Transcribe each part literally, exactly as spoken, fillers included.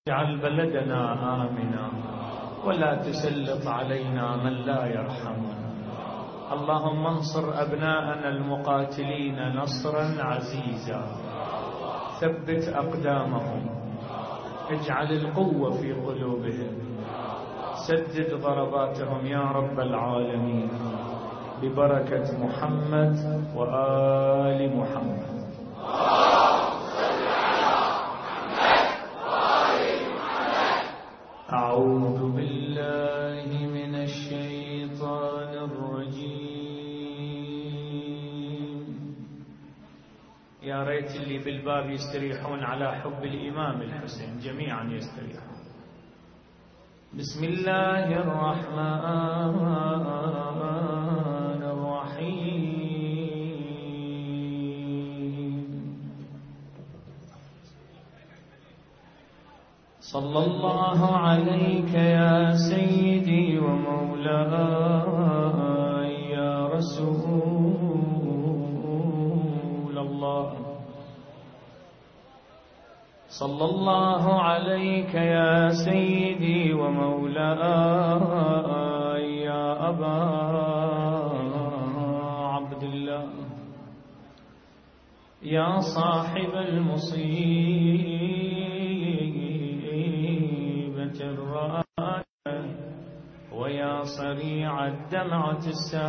اجعل بلدنا آمنا ولا تسلط علينا من لا يرحمنا. اللهم انصر أبناءنا المقاتلين نصرا عزيزا، ثبت أقدامهم، اجعل القوة في قلوبهم، سدد ضرباتهم يا رب العالمين، ببركة محمد وآل محمد. أعوذ بالله من الشيطان الرجيم. يا ريت اللي بالباب يستريحون على حب الإمام الحسين، جميعا يستريحون. بسم الله الرحمن الرحيم. صلى الله عليك يا سيدي ومولاي يا رسول الله. صلى الله عليك يا سيدي ومولاي يا أبا عبد الله، يا صاحب المصيبة الرائعة ويا صريع الدمعة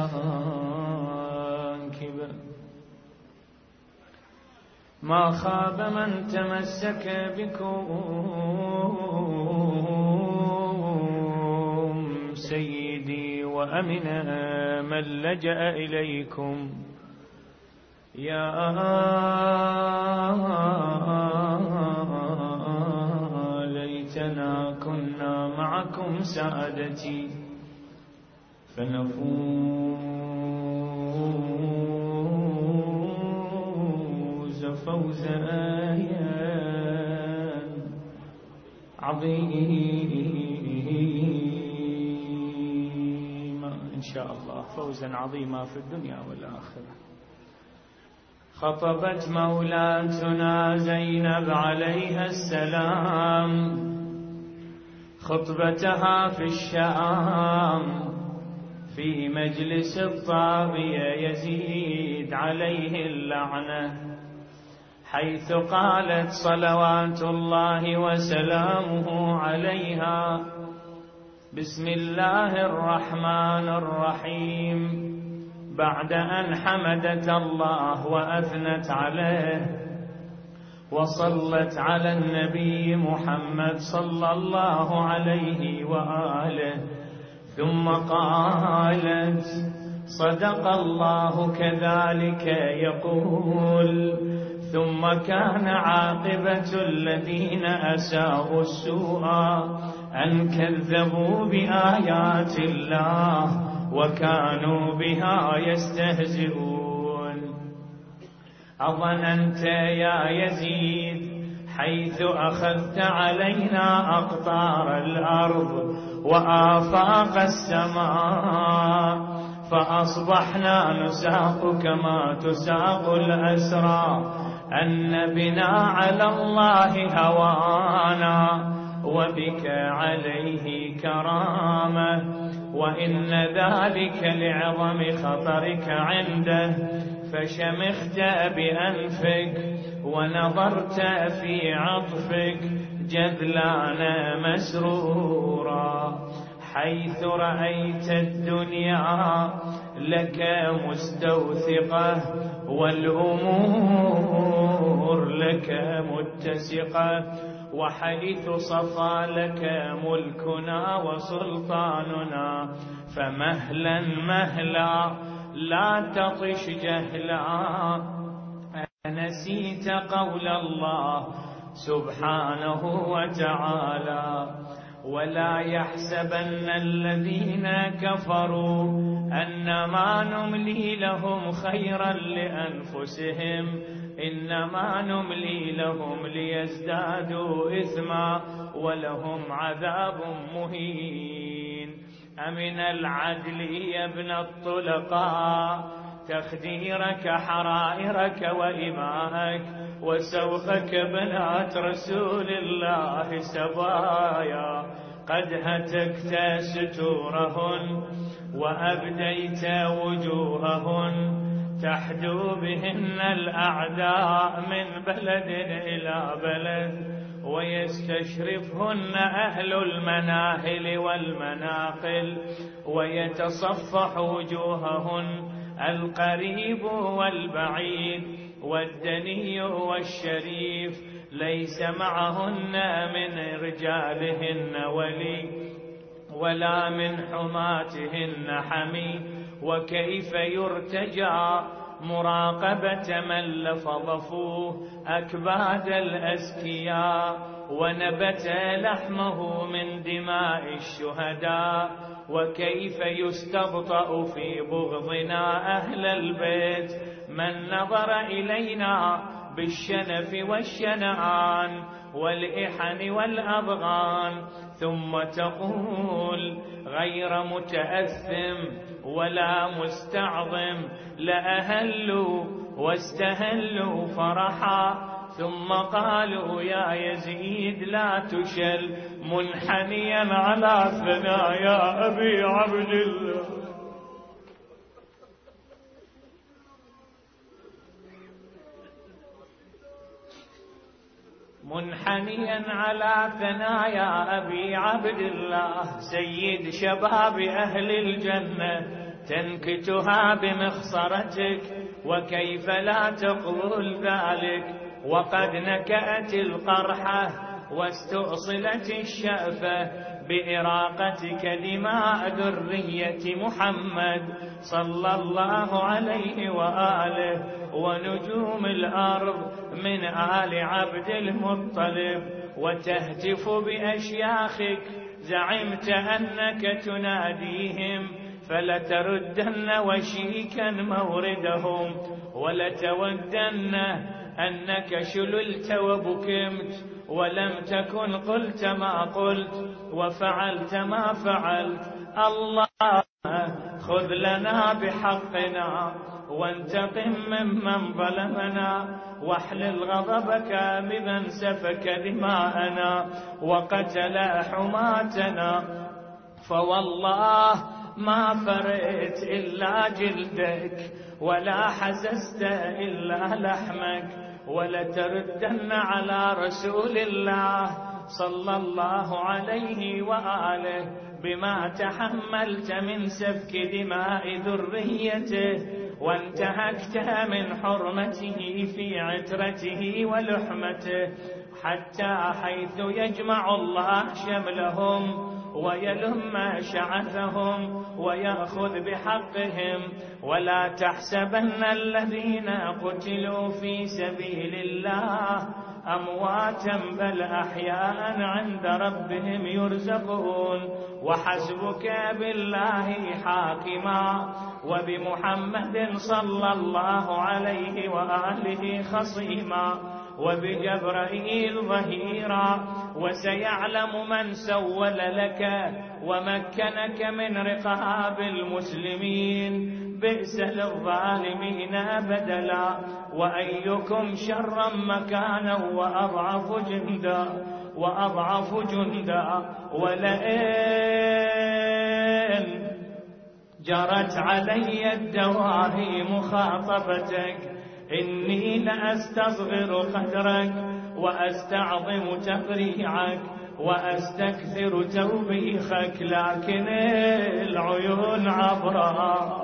الساكبة. ما خاب من تمسك بكم سيدي وأمن من لجأ إليكم. يا ليتنا كنا معكم سادتي فنفوز فوزا عظيما إن شاء الله، فوزا عظيما في الدنيا والآخرة. خطبت مولاتنا زينب عليها السلام خطبتها في الشام في مجلس الطاغية يزيد عليه اللعنة، حيث قالت صلوات الله وسلامه عليها: بسم الله الرحمن الرحيم، بعد أن حمدت الله وأثنت عليه وصلت على النبي محمد صلى الله عليه وآله، ثم قالت: صدق الله كذلك يقول، ثم كان عاقبة الذين أساءوا السوء أن كذبوا بآيات الله وكانوا بها يستهزئون. أظننت يا يزيد حيث أخذت علينا أقطار الأرض وآفاق السماء، فأصبحنا نساق كما تساق الأسرى، أن بنا على الله هوانا وبك عليه كرامة، وإن ذلك لعظم خطرك عنده، فشمخت بأنفك ونظرت في عطفك جذلان مسرورا، حيث رأيت الدنيا لك مستوثقة والأمور لك متسقة، وحيث صفى لك ملكنا وسلطاننا، فمهلا مهلا لا تطش جهلا. نسيت قول الله سبحانه وتعالى: ولا يحسبن الذين كفروا أنما نملي لهم خيرا لأنفسهم، إنما نملي لهم ليزدادوا إثما ولهم عذاب مهين. أمن العدل يا ابن الطلقاء تخديرك حرائرك وإماءك وسوفك بنات رسول الله سبايا، قد هتكت ستورهن وأبديت وجوههن، تحدو بهن الأعداء من بلد إلى بلد، ويستشرفهن أهل المناهل والمناقل، ويتصفح وجوههن القريب والبعيد والدني والشريف، ليس معهن من رجالهن ولي ولا من حماتهن حمي. وكيف يرتجى مراقبة من لفظفوه أكباد الأزكياء، ونبت لحمه من دماء الشهداء، وكيف يستبطأ في بغضنا أهل البيت من نظر إلينا بالشنف والشنآن والإحن والأضغان، ثم تقول غير متأثم ولا مستعظم لأهلوا واستهلوا فرحا، ثم قالوا يا يزيد لا تشل منحنيا على ثنايا أبي عبد الله. منحنيا على ثنايا أبي عبد الله، سيد شباب أهل الجنة تنكتها بمخصرتك، وكيف لا تقول ذلك وقد نكأت القرحة واستؤصلت الشأفة بإراقتك دماء ذرية محمد صلى الله عليه وآله ونجوم الأرض من آل عبد المطلب، وتهتف بأشياخك زعمت أنك تناديهم، فلتردن وشيكا موردهم، ولتودن أنك شللت وبكمت ولم تكن قلت ما قلت وفعلت ما فعلت. الله خذ لنا بحقنا وانتقم ممن ظلمنا، واحلل غضبك بمن سفك دماءنا وقتل حماتنا، فوالله ما فريت إلا جلدك ولا حسست إلا لحمك، ولتردن على رسول الله صلى الله عليه وآله بما تحملت من سفك دماء ذريته، وانتهكت من حرمته في عترته ولحمته، حتى حيث يجمع الله شملهم ويلم شعثهم ويأخذ بحقهم. ولا تحسبن الذين قتلوا في سبيل الله أمواتا بل أحياء عند ربهم يرزقون، وحسبك بالله حاكما وبمحمد صلى الله عليه وآله خصيما وبجبرائيل ظهيرا، وسيعلم من سول لك ومكنك من رقاب المسلمين، بئس للظالمين بدلا، وأيكم شرا مكانا وأضعف جندا وأضعف جندا. ولئن جرت علي الدواهي مخاطبتك إني لأستصغر قدرك وأستعظم تقريعك وأستكثر توبيخك، لكن العيون عبرها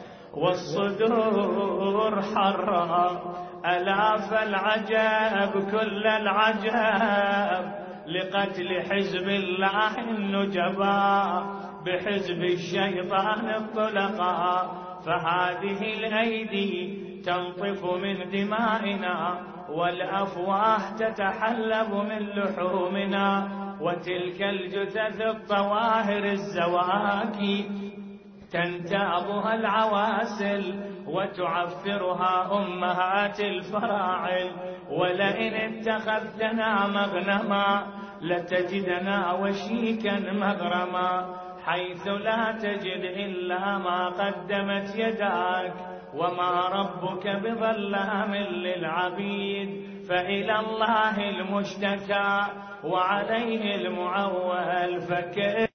والصدور حرها، ألاف العجائب كل العجائب لقتل حزب الله النجباء بحزب الشيطان الطلقاء، فهذه الأيدي تنطف من دمائنا والأفواه تتحلب من لحومنا، وتلك الجثث الطواهر الزواكي تنتابها العواسل وتعفرها أمهات الفراعل. ولئن اتخذتنا مغنما لتجدنا وشيكا مغرما، حيث لا تجد إلا ما قدمت يداك وما ربك بظلام للعبيد، فإلى الله المشتكى وعليه المعول، فكيد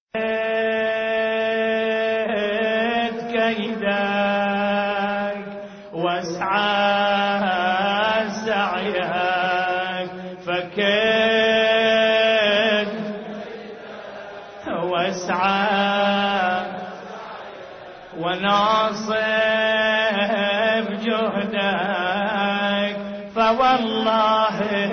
كيدك واسعى سعيك، فكيد واسعى وناصب جهدك، فوالله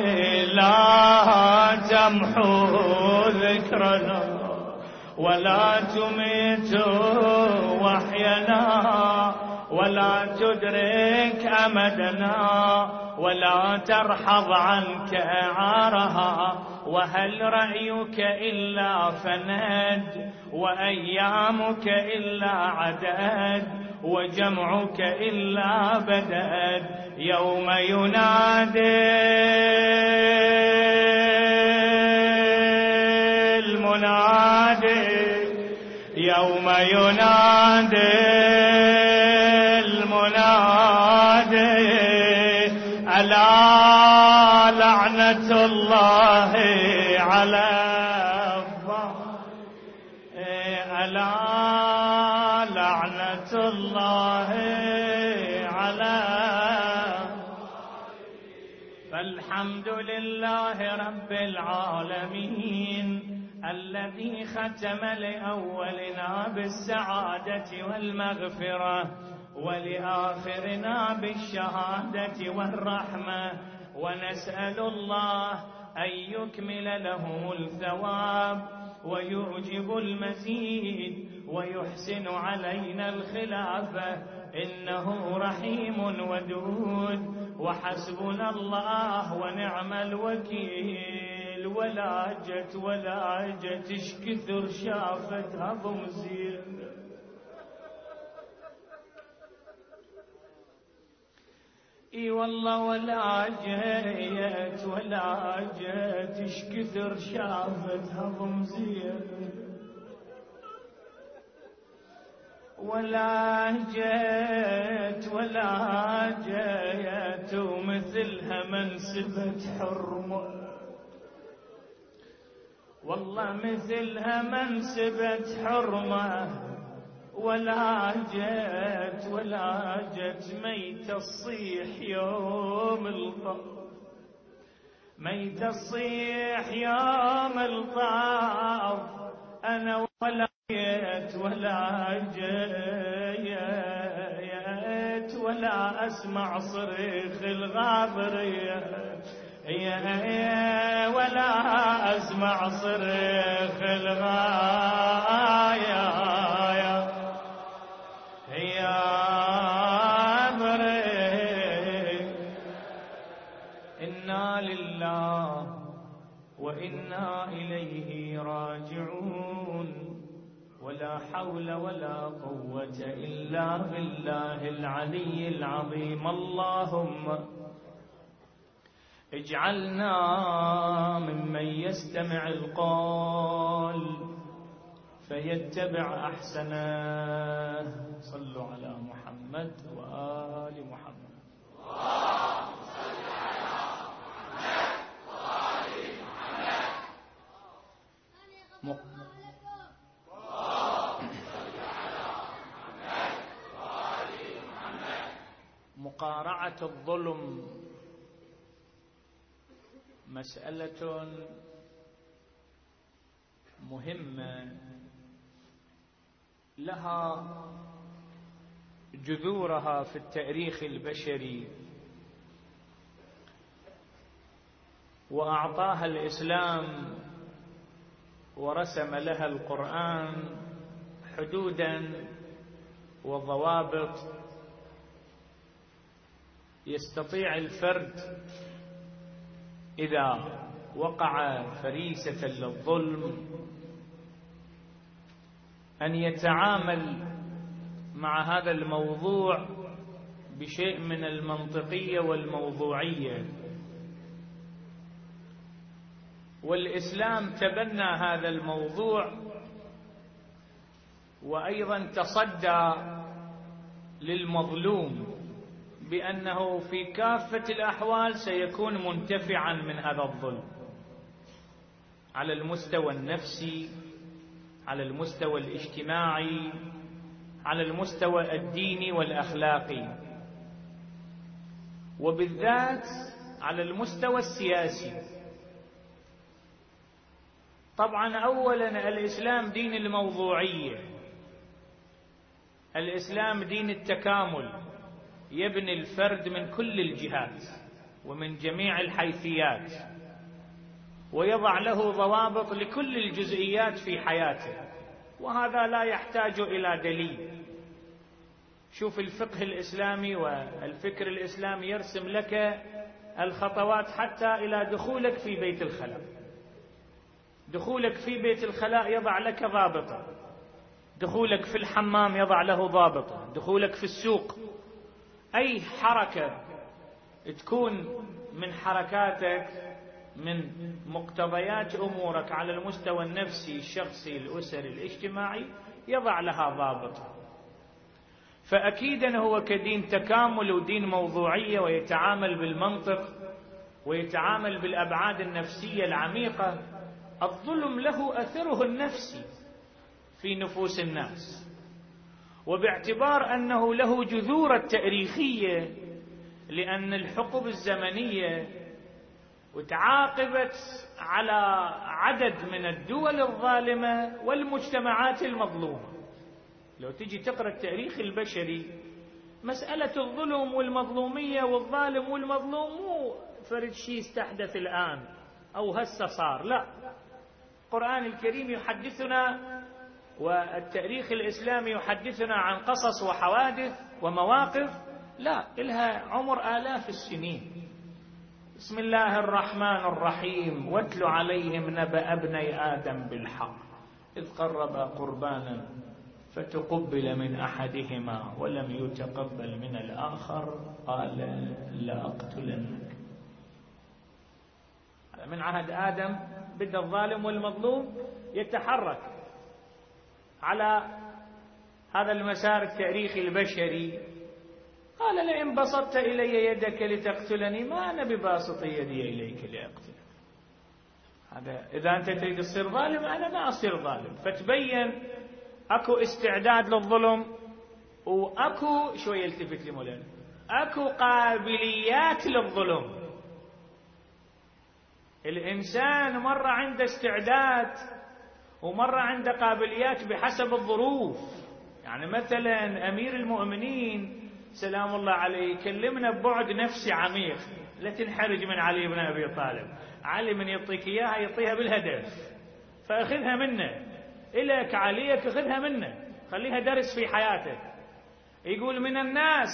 لا تمحو ذكرنا ولا تميت وحينا ولا تدرك أمدنا ولا ترحض عنك عارها، وهل رأيك إلا فند وأيامك إلا عدد وجمعك إلا بدد، يوم ينادي المنادي يوم ينادي المنادي ألا لعنة الله على الظالمين، ألا لعنة الله على، فالحمد لله رب العالمين الذي ختم لأولنا بالسعادة والمغفرة ولآخرنا بالشهادة والرحمة، ونسأل الله أن يكمل له الثواب ويعجب المزيد ويحسن علينا الخلافة، إنه رحيم ودود، وحسبنا الله ونعم الوكيل. ولا جت ولا جت اش كثر شافتها ضمزير، اي والله ولا جيت ولا جيت اش كثر شافتها ضمزير، ولا جيت ولا جيت ومثلها منسبة حرمة، والله مثلها منسبة حرمة، ولا جيت ولا جيت ميت الصيح يوم الطاف، ميت الصيح يوم الطاف، أنا ولا جيت ولا جيت ولا أسمع صريخ الغابرية، يا ولا أسمع صريخ الغاية يا بريء، إنا لله وإنا إليه راجعون، ولا حول ولا قوة إلا بالله العلي العظيم. اللهم اجعلنا ممن يستمع القول فيتبع أحسنه. صلوا على محمد وآل محمد. اللهم صل على محمد وآل محمد. مقارعة الظلم مسألة مهمة لها جذورها في التاريخ البشري، وأعطاها الإسلام ورسم لها القرآن حدودا وضوابط يستطيع الفرد إذا وقع فريسة للظلم أن يتعامل مع هذا الموضوع بشيء من المنطقية والموضوعية، والإسلام تبنى هذا الموضوع وأيضا تصدى للمظلوم، بأنه في كافة الأحوال سيكون منتفعا من هذا الظلم، على المستوى النفسي، على المستوى الاجتماعي، على المستوى الديني والأخلاقي، وبالذات على المستوى السياسي. طبعا أولا الإسلام دين الموضوعية، الإسلام دين التكامل، يبني الفرد من كل الجهات ومن جميع الحيثيات، ويضع له ضوابط لكل الجزئيات في حياته، وهذا لا يحتاج إلى دليل. شوف الفقه الإسلامي والفكر الإسلامي يرسم لك الخطوات حتى إلى دخولك في بيت الخلاء. دخولك في بيت الخلاء يضع لك ضابطا، دخولك في الحمام يضع له ضابطا، دخولك في السوق، أي حركة تكون من حركاتك من مقتضيات أمورك على المستوى النفسي الشخصي الأسري الاجتماعي يضع لها ضابط. فأكيدا هو كدين تكامل ودين موضوعية، ويتعامل بالمنطق ويتعامل بالأبعاد النفسية العميقة. الظلم له أثره النفسي في نفوس الناس، وباعتبار أنه له جذور التاريخية، لأن الحقب الزمنية وتعاقبت على عدد من الدول الظالمة والمجتمعات المظلومة. لو تجي تقرأ التاريخ البشري، مسألة الظلم والمظلومية والظالم والمظلوم مو فرد شيء استحدث الآن أو هسه صار، لا. القرآن الكريم يحدثنا والتاريخ الإسلامي يحدثنا عن قصص وحوادث ومواقف لا إلها عمر آلاف السنين. بسم الله الرحمن الرحيم: واتل عليهم نبأ ابني آدم بالحق إذ قربا قربانا فتقبل من أحدهما ولم يتقبل من الآخر قال لأقتلنك. من عهد آدم بدأ الظالم والمظلوم يتحرك على هذا المسار التاريخي البشري. قال: لئن بسطت إلي يدك لتقتلني ما أنا بباسط يدي إليك لأقتلك. هذا إذا أنت تريد تصير ظالم أنا ما أصير ظالم. فتبين أكو استعداد للظلم، وأكو شوية التفت لمولانا أكو قابليات للظلم. الإنسان مرة عنده استعداد ومرة عنده قابليات بحسب الظروف. يعني مثلا أمير المؤمنين سلام الله عليه يكلمنا ببعد نفسي عميق. لا تنحرج من علي بن أبي طالب، علي من يعطيك إياها يعطيها بالهدف، فأخذها منه. إلك عليك أخذها منه، خليها درس في حياتك. يقول: من الناس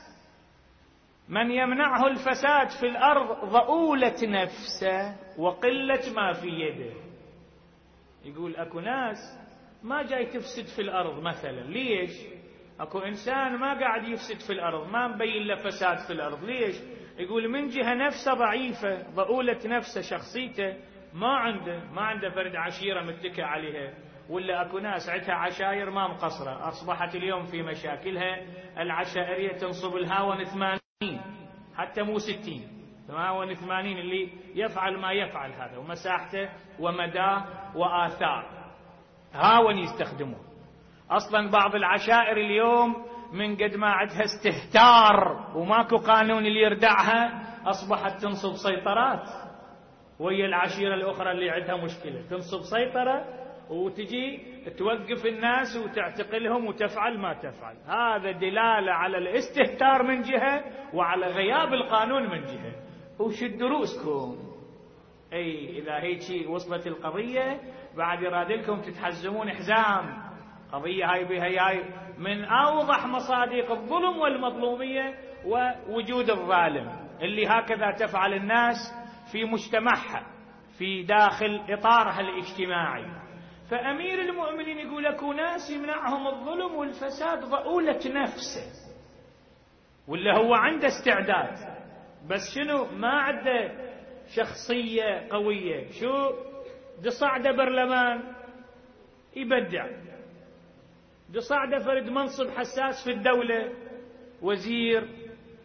من يمنعه الفساد في الأرض ضؤولة نفسه وقلة ما في يده. يقول أكو ناس ما جاي تفسد في الأرض مثلا. ليش؟ أكو إنسان ما قاعد يفسد في الأرض، ما مبين له فساد في الأرض. ليش؟ يقول من جهة نفسه ضعيفة، ضؤولة نفسه، شخصيته ما عنده ما عنده فرد عشيرة متكئ عليها. ولا أكو ناس عندها عشائر ما مقصرة، أصبحت اليوم في مشاكلها العشائرية تنصب الهاون ثمانين حتى مو ستين، هاون ثمانين اللي يفعل ما يفعل هذا، ومساحته ومداه وآثار هاون يستخدمون. أصلا بعض العشائر اليوم من قد ما عندها استهتار وماكو قانون اللي يردعها، أصبحت تنصب سيطرات وهي العشيرة الأخرى اللي عندها مشكلة، تنصب سيطرة وتجي توقف الناس وتعتقلهم وتفعل ما تفعل. هذا دلالة على الاستهتار من جهة وعلى غياب القانون من جهة. وشدوا رؤوسكم، أي إذا هيك وصلت القضية بعد يرادلكم تتحزمون حزام. قضية هاي بها هاي من أوضح مصادق الظلم والمظلومية ووجود الظالم اللي هكذا تفعل الناس في مجتمعها في داخل إطارها الاجتماعي. فأمير المؤمنين يقول أكو ناس يمنعهم الظلم والفساد ضؤولة نفسه، ولا هو عنده استعداد بس شنو ما عنده شخصية قوية. شو دصعده برلمان يبدع، دصعده فرد منصب حساس في الدولة، وزير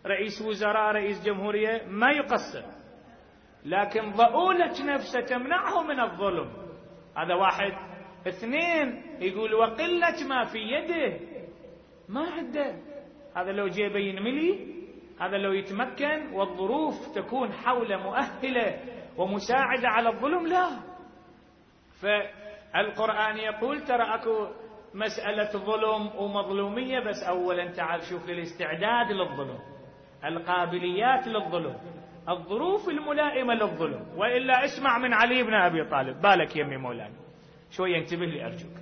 رئيس وزراء رئيس جمهورية ما يقصر، لكن ضؤولة نفسه تمنعه من الظلم. هذا واحد. اثنين، يقول وقلة ما في يده، ما عنده. هذا لو جيبه ينملي، هذا لو يتمكن والظروف تكون حوله مؤهلة ومساعدة على الظلم، لا. فالقرآن يقول ترى أكو مسألة ظلم ومظلومية، بس أولا تعال شوف الاستعداد للظلم، القابليات للظلم، الظروف الملائمة للظلم. وإلا اسمع من علي بن أبي طالب، بالك يمي مولانا شوية انتبه لي أرجوك.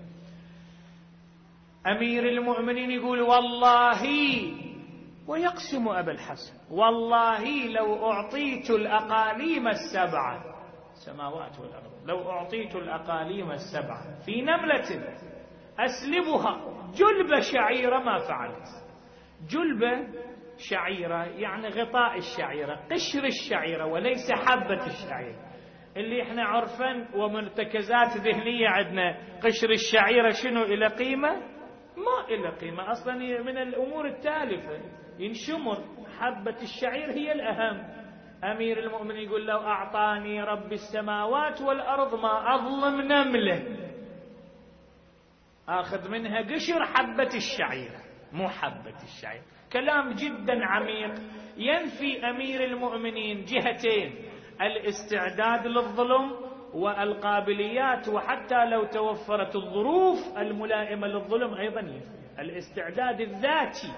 أمير المؤمنين يقول والله، ويقسم أبا الحسن، والله لو أعطيت الأقاليم السبعة، السماوات والأرض، لو أعطيت الأقاليم السبعة في نملة أسلبها جلب شعيرة ما فعلت. جلب شعيرة يعني غطاء الشعيرة، قشر الشعيرة، وليس حبة الشعيرة اللي احنا عرفا ومرتكزات ذهنية عندنا. قشر الشعيرة شنو إلى قيمة؟ ما إلى قيمة أصلا، من الأمور التالفة ينشمر. حبة الشعير هي الأهم. أمير المؤمنين يقول لو أعطاني رب السماوات والأرض ما أظلم نملة آخذ منها قشر حبة الشعيرة، مو حبة الشعير. كلام جدا عميق ينفي أمير المؤمنين جهتين: الاستعداد للظلم والقابليات، وحتى لو توفرت الظروف الملائمة للظلم أيضا ينفي الاستعداد الذاتي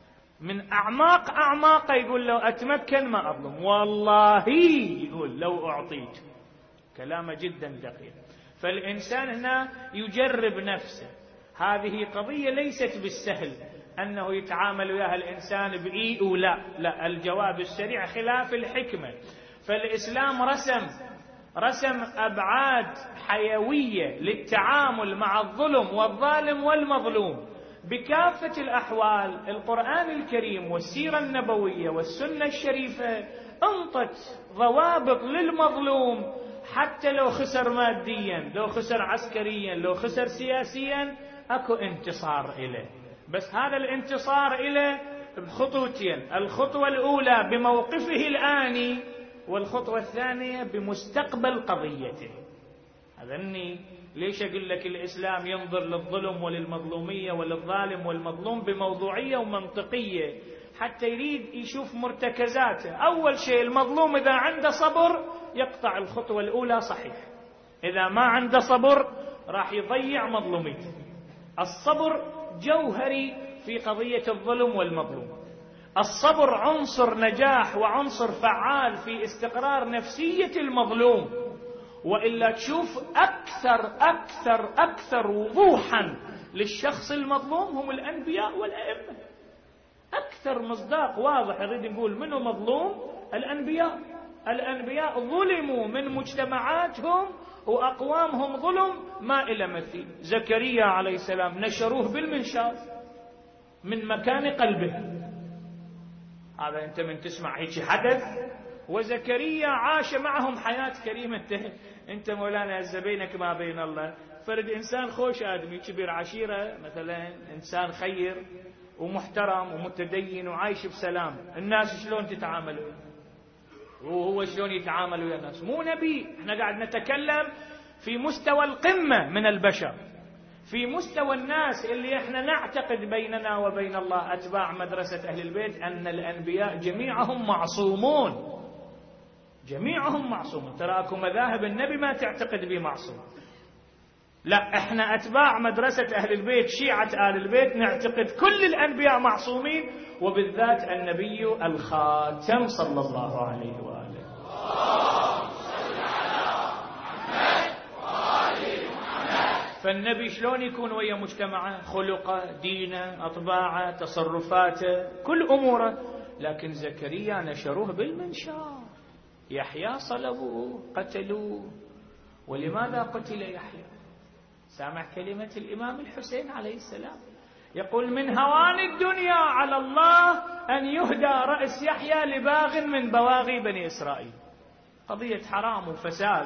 من أعماق أعماق. يقول لو أتمكن ما أظلم، والله يقول لو أعطيت. كلامه جدا دقيق. فالإنسان هنا يجرب نفسه. هذه قضية ليست بالسهل أنه يتعامل وياها الإنسان بإي ولا لا. الجواب السريع خلاف الحكمة. فالإسلام رسم رسم أبعاد حيوية للتعامل مع الظلم والظالم والمظلوم بكافة الأحوال. القرآن الكريم والسيرة النبوية والسنة الشريفة انطت ضوابط للمظلوم، حتى لو خسر ماديا، لو خسر عسكريا، لو خسر سياسيا، اكو انتصار إليه. بس هذا الانتصار إليه بخطوتين: الخطوة الأولى بموقفه الآني، والخطوة الثانية بمستقبل قضيته. هذني ليش أقول لك الإسلام ينظر للظلم وللمظلومية وللظالم والمظلوم بموضوعية ومنطقية، حتى يريد يشوف مرتكزاته. أول شيء المظلوم إذا عنده صبر يقطع الخطوة الأولى صحيح، إذا ما عنده صبر راح يضيع مظلوميته. الصبر جوهري في قضية الظلم والمظلوم. الصبر عنصر نجاح وعنصر فعال في استقرار نفسية المظلوم. وإلا تشوف أكثر أكثر أكثر وضوحا للشخص المظلوم هم الأنبياء والأئمة. أكثر مصداق واضح يريد نقول منه مظلوم الأنبياء. الأنبياء ظلموا من مجتمعاتهم وأقوامهم ظلم ما إلى مثيل. زكريا عليه السلام نشروه بالمنشار من مكان قلبه. هذا أنت من تسمع هيك حدث. وزكريا عاش معهم حياة كريمة. أنت مولانا هزه بينك ما بين الله، فرد إنسان خوش آدمي كبير عشيرة مثلا، إنسان خير ومحترم ومتدين وعايش بسلام، الناس شلون تتعامل وهو شلون يتعامل ويا الناس؟ مو نبي. احنا قاعد نتكلم في مستوى القمة من البشر، في مستوى الناس اللي احنا نعتقد بيننا وبين الله أتباع مدرسة أهل البيت أن الأنبياء جميعهم معصومون، جميعهم معصومون. تراكم مذاهب النبي ما تعتقد به معصوم. لا، احنا أتباع مدرسة أهل البيت، شيعة آل البيت، نعتقد كل الأنبياء معصومين، وبالذات النبي الخاتم صلى الله عليه وآله. فالنبي شلون يكون ويا مجتمعه؟ خلقه، دينه، أطباعه، تصرفاته، كل أموره. لكن زكريا نشروه بالمنشار، يحيى صلبوه قتلوه. ولماذا قتل يحيى؟ سامع كلمة الإمام الحسين عليه السلام يقول: من هوان الدنيا على الله أن يهدى رأس يحيى لباغ من بواغي بني إسرائيل. قضية حرام وفساد.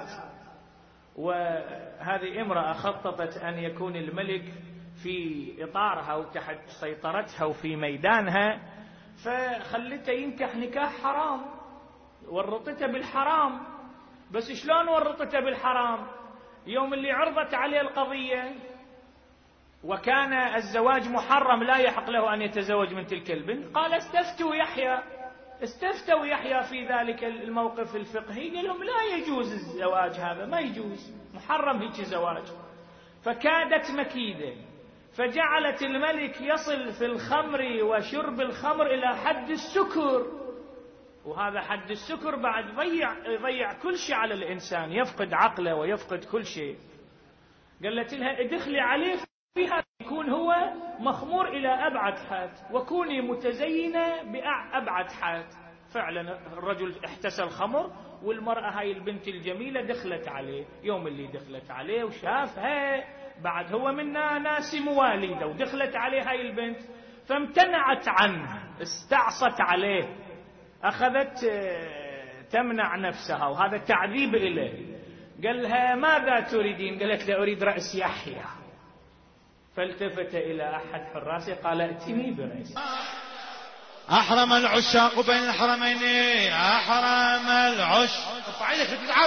وهذه امرأة خططت أن يكون الملك في إطارها وتحت سيطرتها وفي ميدانها، فخلته ينكح نكاح حرام، ورطته بالحرام. بس شلون ورطته بالحرام؟ يوم اللي عرضت عليه القضية وكان الزواج محرم لا يحق له أن يتزوج من تلك البنت، قال استفتوا يحيى، استفتوا يحيى في ذلك الموقف الفقهي، قال لهم لا يجوز الزواج، هذا ما يجوز، محرم هيك زواج. فكادت مكيدة، فجعلت الملك يصل في الخمر وشرب الخمر إلى حد السكر، وهذا حد السكر بعد يضيع يضيع كل شيء على الإنسان، يفقد عقله ويفقد كل شيء. قالت لها ادخلي عليه فيها يكون هو مخمور إلى أبعد حد، وكوني متزينة بأبعد حد. فعلا الرجل احتسى الخمر، والمرأة هاي البنت الجميلة دخلت عليه. يوم اللي دخلت عليه وشافها بعد هو منا ناس مواليده، ودخلت عليه هاي البنت فامتنعت عنه، استعصت عليه، أخذت تمنع نفسها، وهذا تعذيب إليه. قال لها ماذا تريدين؟ قالت له أريد رأس يحيى. فالتفت إلى أحد حراسه قال ائتني برأس. أحرم العشاق بين الحرمين، أحرم العش فعينك تتعب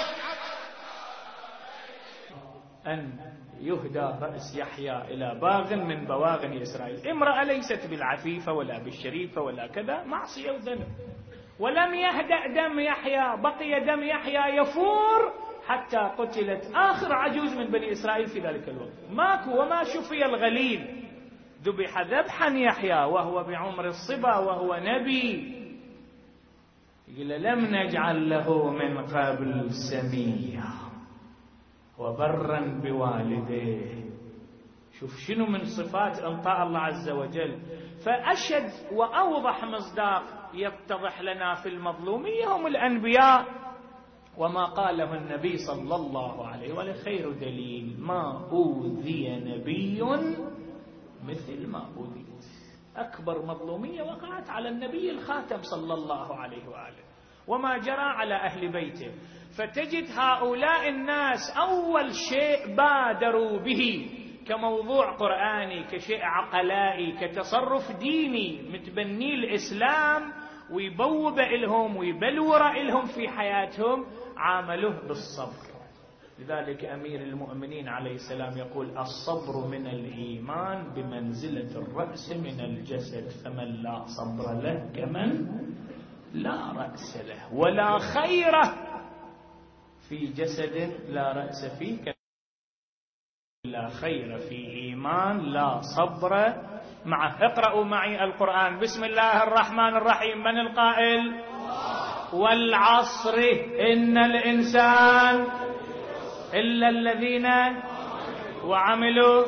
أن يهدى رأس يحيى إلى باغ من بواغن إسرائيل. امرأة ليست بالعفيفة ولا بالشريفة ولا كذا، معصية وذنب. ولم يهدأ دم يحيى، بقي دم يحيى يفور حتى قتلت آخر عجوز من بني إسرائيل في ذلك الوقت. ماكو وما شفي الغليل، ذبح ذبحا يحيى وهو بعمر الصبا وهو نبي. قال لم نجعل له من قبل سميا وبرا بوالديه. شوف شنو من صفات انطاء الله عز وجل. فأشد وأوضح مصداق يتضح لنا في المظلومية هم الأنبياء، وما قاله النبي صلى الله عليه وسلم خير دليل ما أوذي نبي مثل ما أوذيت. أكبر مظلومية وقعت على النبي الخاتم صلى الله عليه وآله، وما جرى على أهل بيته. فتجد هؤلاء الناس أول شيء بادروا به كموضوع قرآني، كشيء عقلائي، كتصرف ديني متبني الإسلام ويبوب إلهم ويبلور إلهم في حياتهم، عاملوه بالصبر. لذلك أمير المؤمنين عليه السلام يقول الصبر من الإيمان بمنزلة الرأس من الجسد، فمن لا صبر له كمن لا رأس له، ولا خير في جسد لا رأس فيه، لا خير في إيمان لا صبر معه. اقرأوا معي القرآن. بسم الله الرحمن الرحيم. من القائل؟ والعصر إن الإنسان إلا الذين وعملوا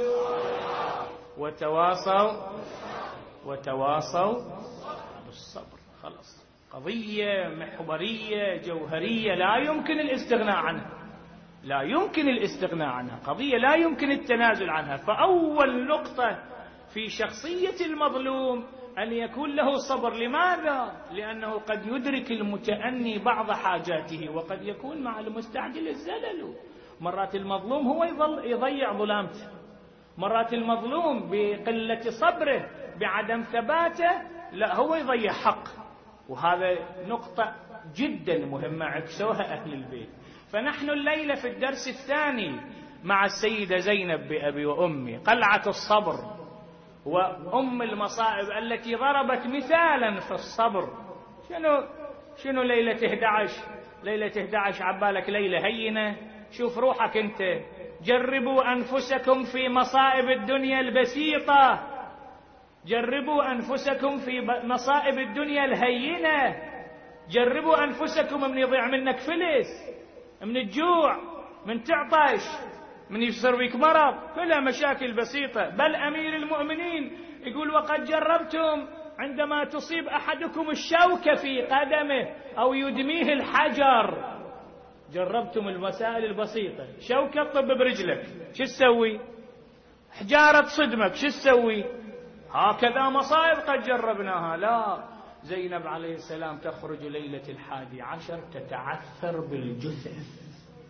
وتواصوا وتواصوا بالصبر. خلاص، قضية محورية جوهرية لا يمكن الاستغناء عنها، لا يمكن الاستغناء عنها، قضية لا يمكن التنازل عنها. فأول نقطة في شخصية المظلوم أن يكون له صبر. لماذا؟ لأنه قد يدرك المتأني بعض حاجاته، وقد يكون مع المستعجل الزلل. مرات المظلوم هو يضيع ظلامته، مرات المظلوم بقلة صبره بعدم ثباته لا هو يضيع حق. وهذا نقطة جدا مهمة عكسوها أهل البيت. فنحن الليلة في الدرس الثاني مع السيدة زينب بأبي وأمي، قلعة الصبر وأم المصائب التي ضربت مثالا في الصبر. شنو شنو ليلة إحدى عشر؟ ليلة إحدى عشر عبالك ليلة هينة؟ شوف روحك أنت، جربوا أنفسكم في مصائب الدنيا البسيطة، جربوا أنفسكم في مصائب الدنيا الهينة، جربوا أنفسكم من يضيع منك فلس، من الجوع، من تعطش، من يصير بك مرض، كلها مشاكل بسيطة. بل أمير المؤمنين يقول وقد جربتم عندما تصيب أحدكم الشوكة في قدمه أو يدميه الحجر، جربتم المسائل البسيطة. شوكة طب برجلك، شو تسوي؟ حجارة صدمك، شو تسوي؟ هكذا مصائب قد جربناها. لا، زينب عليه السلام تخرج ليلة الحادي عشر تتعثر بالجثث،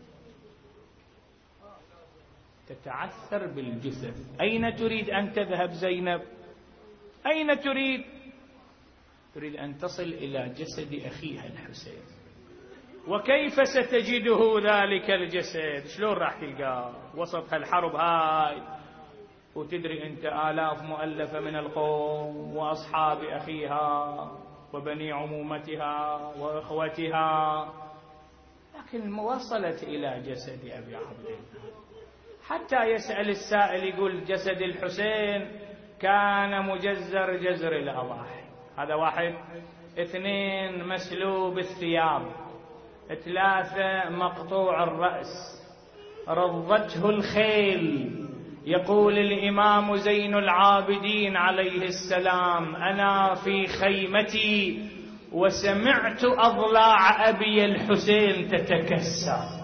تتعثر بالجثث. أين تريد أن تذهب زينب؟ أين تريد؟ تريد أن تصل إلى جسد أخيها الحسين. وكيف ستجده ذلك الجسد؟ شلون راح تلقاه وسط هالحرب هاي؟ وتدري أنت آلاف مؤلفة من القوم وأصحاب أخيها وبني عمومتها وإخوتها، لكن وصلت إلى جسد أبي عبد الله. حتى يسأل السائل يقول جسد الحسين كان مجزر جزر الأضاحي. هذا واحد. اثنين مسلوب الثياب. ثلاثة مقطوع الرأس، رضته الخيل. يقول الإمام زين العابدين عليه السلام: أنا في خيمتي وسمعت أضلاع أبي الحسين تتكسر.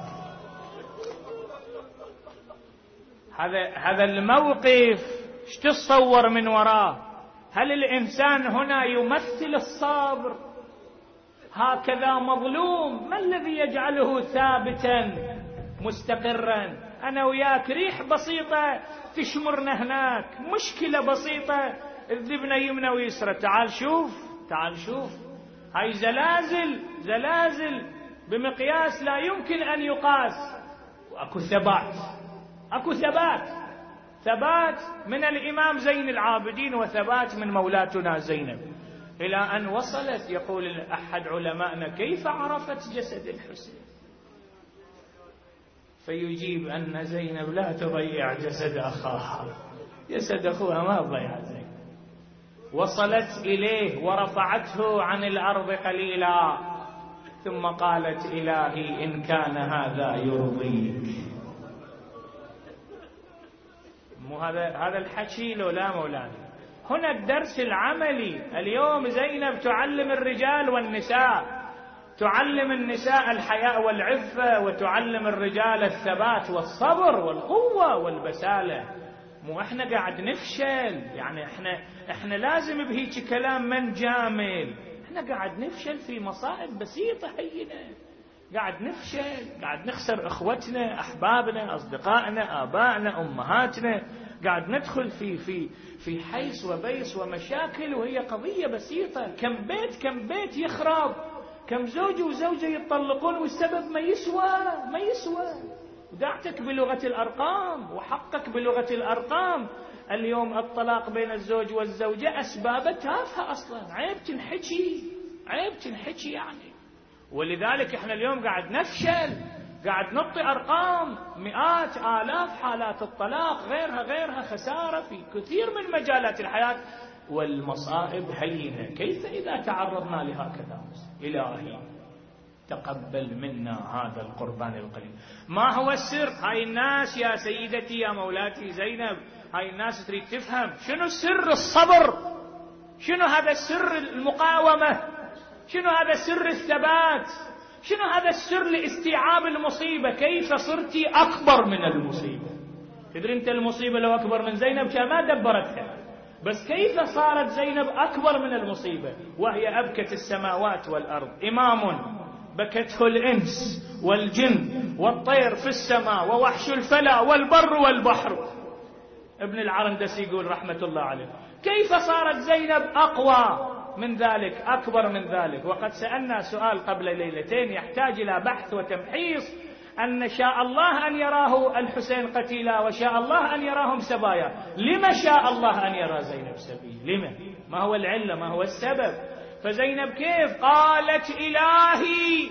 هذا هذا الموقف ايش تتصور من وراه؟ هل الإنسان هنا يمثل الصبر؟ هكذا مظلوم، ما الذي يجعله ثابتا مستقرا؟ أنا وياك ريح بسيطة تشمرنا هناك، مشكلة بسيطة الذبنا يمنى ويسرى، تعال شوف تعال شوف. هاي زلازل زلازل بمقياس لا يمكن أن يقاس. وأكو ثبات، أكو ثبات ثبات من الإمام زين العابدين وثبات من مولاتنا زينب، إلى أن وصلت. يقول أحد علمائنا: كيف عرفت جسد الحسين؟ فيجيب أن زينب لا تضيع جسد أخاها، جسد أخوها ما ضيع زينب. وصلت إليه ورفعته عن الأرض قليلا، ثم قالت: إلهي إن كان هذا يرضيك. مو هذا هذا الحكي لو لا مولانا؟ هنا الدرس العملي. اليوم زينب تعلم الرجال والنساء، تعلم النساء الحياء والعفة، وتعلم الرجال الثبات والصبر والقوة والبسالة. مو احنا قاعد نفشل، يعني احنا احنا لازم بهيك كلام من جامل. احنا قاعد نفشل في مصائب بسيطة هينة، قاعد نفشل، قاعد نخسر اخوتنا، احبابنا، اصدقائنا، ابائنا، امهاتنا، قاعد ندخل في في في حيص وبيص ومشاكل، وهي قضية بسيطة. كم بيت كم بيت يخرب، كم زوج وزوجة يتطلقون والسبب ما يسوى ما يسوى. ودعتك بلغة الأرقام وحقك بلغة الأرقام. اليوم الطلاق بين الزوج والزوجة أسباب تافهة أصلا، عيب تنحكي، عيب تنحكي يعني. ولذلك احنا اليوم قاعد نفشل، قاعد نعطي أرقام، مئات آلاف حالات الطلاق، غيرها غيرها، خسارة في كثير من مجالات الحياة، والمصائب هينة. كيف إذا تعرضنا لهكذا؟ إلهي تقبل منا هذا القربان القليل. ما هو السر؟ هاي الناس يا سيدتي يا مولاتي زينب، هاي الناس تريد تفهم شنو سر الصبر، شنو هذا السر المقاومة، شنو هذا سر الثبات، شنو هذا السر لاستيعاب المصيبة. كيف صرتي أكبر من المصيبة؟ تدري أنت المصيبة لو أكبر من زينب كان ما دبرتها، بس كيف صارت زينب أكبر من المصيبة وهي أبكت السماوات والأرض؟ إمام بكته الإنس والجن والطير في السماء ووحش الفلا والبر والبحر. ابن العرندس يقول رحمة الله عليه: كيف صارت زينب أقوى من ذلك، أكبر من ذلك؟ وقد سألنا سؤال قبل ليلتين يحتاج إلى بحث وتمحيص. أن شاء الله أن يراه الحسين قتيلا وشاء الله أن يراهم سبايا. لما شاء الله أن يرى زينب سبيا؟ لما؟ ما هو العلة؟ ما هو السبب؟ فزينب كيف قالت: إلهي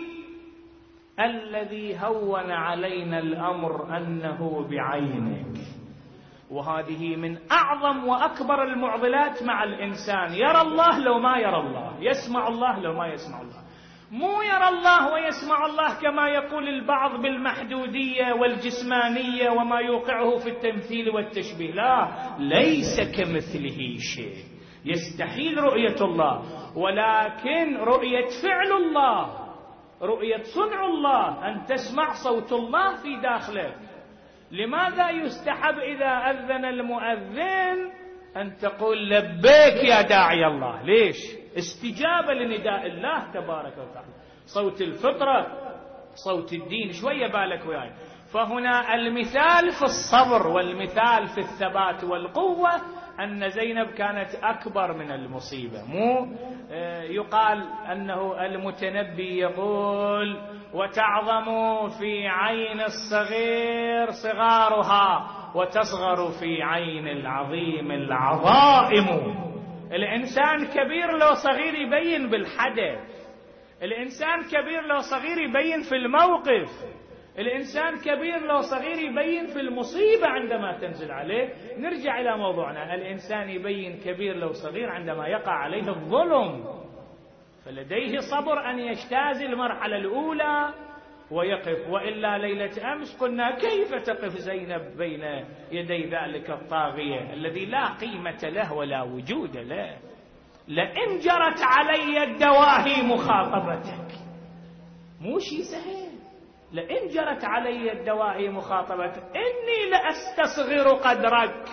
الذي هون علينا الأمر أنه بعينك. وهذه من أعظم وأكبر المعضلات مع الإنسان. يرى الله لو ما يرى الله، يسمع الله لو ما يسمع الله. مو يرى الله ويسمع الله كما يقول البعض بالمحدودية والجسمانية وما يوقعه في التمثيل والتشبيه. لا، ليس كمثله شيء، يستحيل رؤية الله، ولكن رؤية فعل الله، رؤية صنع الله، أن تسمع صوت الله في داخلك. لماذا يستحب إذا أذن المؤذن أن تقول لبيك يا داعي الله؟ ليش؟ استجابة لنداء الله تبارك وتعالى، صوت الفطرة، صوت الدين. شوية بالك وياي. فهنا المثال في الصبر والمثال في الثبات والقوة أن زينب كانت أكبر من المصيبة. مو يقال أنه المتنبي يقول وتعظم في عين الصغير صغارها وتصغر في عين العظيم العظائم. الإنسان كبير لو صغير يبين بالحدث، الإنسان كبير لو صغير يبين في الموقف، الإنسان كبير لو صغير يبين في المصيبة عندما تنزل عليه. نرجع إلى موضوعنا، الإنسان يبين كبير لو صغير عندما يقع عليه الظلم، فلديه صبر أن يجتاز المرحلة الأولى ويقف. وإلا ليلة أمس قلنا كيف تقف زينب بين يدي ذلك الطاغية الذي لا قيمة له ولا وجود له؟ لئن جرت علي الدواهي مخاطبتك، مو شيء سهل. لئن جرت علي الدواهي مخاطبتك إني لأستصغر قدرك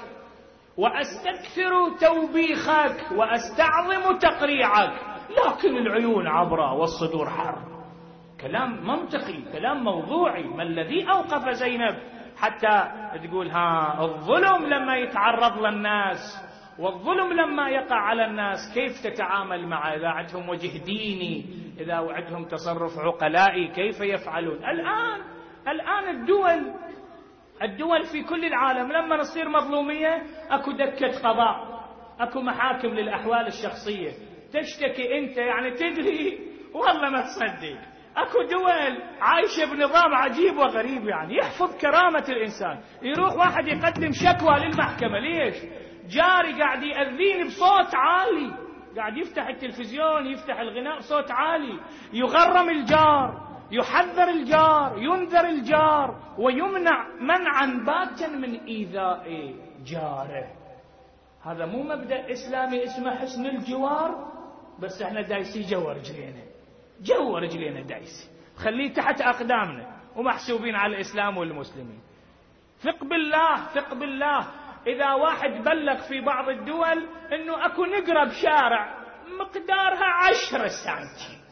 وأستكثر توبيخك وأستعظم تقريعك، لكن العيون عبرة والصدور حر. كلام منطقي، كلام موضوعي. ما الذي أوقف زينب حتى تقول ها الظلم لما يتعرض للناس والظلم لما يقع على الناس كيف تتعامل معه؟ إذا عندهم وجه ديني، إذا عندهم تصرف عقلائي، كيف يفعلون؟ الآن الآن الدول الدول في كل العالم لما نصير مظلومية أكو دكة قضاء، أكو محاكم للأحوال الشخصية، تشتكي أنت يعني تدري والله ما تصدق. أكو دول عايشة بنظام عجيب وغريب، يعني يحفظ كرامة الإنسان. يروح واحد يقدم شكوى للمحكمة، ليش؟ جاري قاعد يأذيني بصوت عالي، قاعد يفتح التلفزيون يفتح الغناء بصوت عالي، يغرم الجار، يحذر الجار، ينذر الجار، ويمنع منعا باتا من إيذاء جاره. هذا مو مبدأ إسلامي اسمه حسن الجوار؟ بس احنا دايسي جوا رجلينا، جوا رجلينا دايسي، خليه تحت أقدامنا ومحسوبين على الإسلام والمسلمين. ثق بالله، ثق بالله. إذا واحد بلغ في بعض الدول إنه أكو نقرة بشارع مقدارها عشرة سنتي،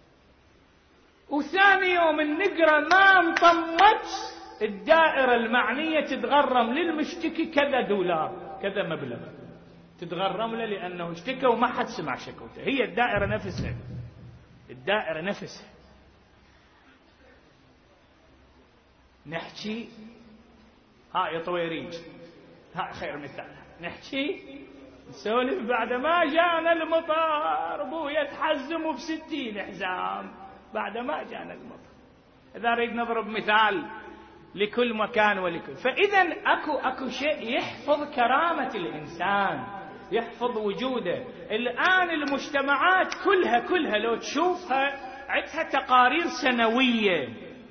وثاني يوم النقرة ما انطمت، الدائرة المعنية تتغرم للمشتكي كذا دولار، كذا مبلغ تتغرم له لأنه اشتكى وما حد سمع شكوته. هي الدائرة نفسها، الدائرة نفسها. نحكي ها يا طويريج، ها خير مثال، نحكي نسولف بعد ما جانا المطر، ابويا تحزم بستين حزام بعد ما جانا المطر. إذا أريد نضرب مثال لكل مكان ولكل، فإذا أكو أكو شيء يحفظ كرامة الإنسان، يحفظ وجوده. الآن المجتمعات كلها كلها لو تشوفها عندها تقارير سنوية،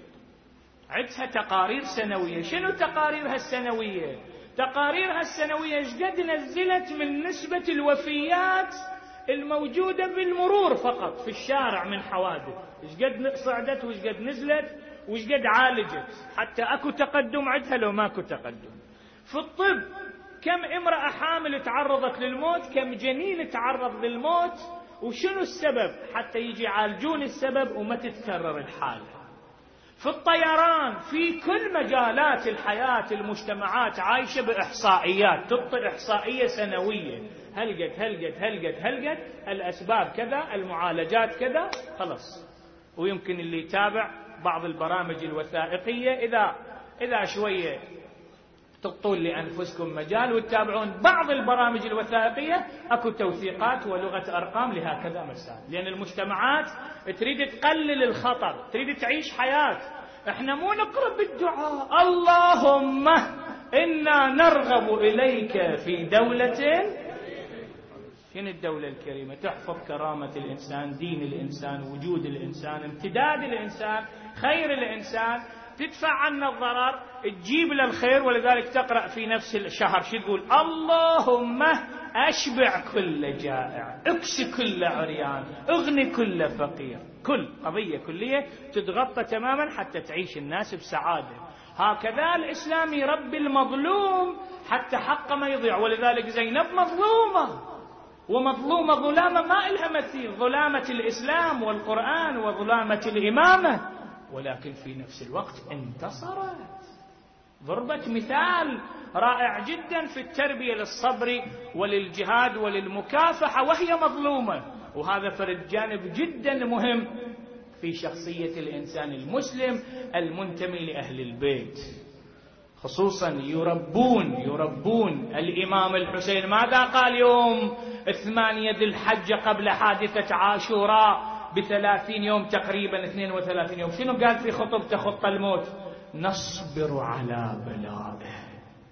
عندها تقارير سنوية. شنو تقاريرها السنوية؟ تقاريرها السنوية ايش قد نزلت من نسبة الوفيات الموجودة بالمرور فقط في الشارع من حوادث، ايش قد صعدت وايش قد نزلت وايش قد عالجت، حتى اكو تقدم عندها لو ماكو تقدم. في الطب كم امرأة حامل تعرضت للموت، كم جنين تعرض للموت، وشنو السبب حتى يجي يعالجون السبب وما تتكرر الحالة. في الطيران، في كل مجالات الحياة المجتمعات عايشة بإحصائيات، تبطئ إحصائية سنوية، هلقت هلقت هلقت هلقت الأسباب كذا، المعالجات كذا، خلص. ويمكن اللي يتابع بعض البرامج الوثائقية إذا إذا شوية تقطون لأنفسكم مجال وتتابعون بعض البرامج الوثائقية، أكو توثيقات ولغة أرقام لهكذا مسائل، لأن المجتمعات تريد تقلل الخطر، تريد تعيش حياة. احنا مو نقرب بالدعاء اللهم إنا نرغب إليك في دولة، شنو الدولة الكريمة؟ تحفظ كرامة الإنسان، دين الإنسان، وجود الإنسان، امتداد الإنسان، خير الإنسان، تدفع عنا الضرر، تجيب له الخير. ولذلك تقرأ في نفس الشهر شو تقول؟ اللهم أشبع كل جائع، اكس كل عريان، اغني كل فقير. كل قضية كلية تتغطى تماما حتى تعيش الناس بسعادة. هكذا الإسلام يربي المظلوم حتى حقه ما يضيع. ولذلك زينب مظلومة، ومظلومة ظلامة ما إلها مثيل، ظلامة الإسلام والقرآن وظلامة الإمامة. ولكن في نفس الوقت انتصرت. ضربت مثال رائع جدا في التربية للصبر وللجهاد وللمكافحة وهي مظلومة. وهذا فرد جانب جدا مهم في شخصية الإنسان المسلم المنتمي لأهل البيت، خصوصا يربون يربون الإمام الحسين. ماذا قال يوم الثمانية ذي الحجة قبل حادثة عاشوراء بثلاثين يوم تقريبا، اثنين وثلاثين يوم؟ شنو قال في خطبته خط الموت؟ نصبر على بلائه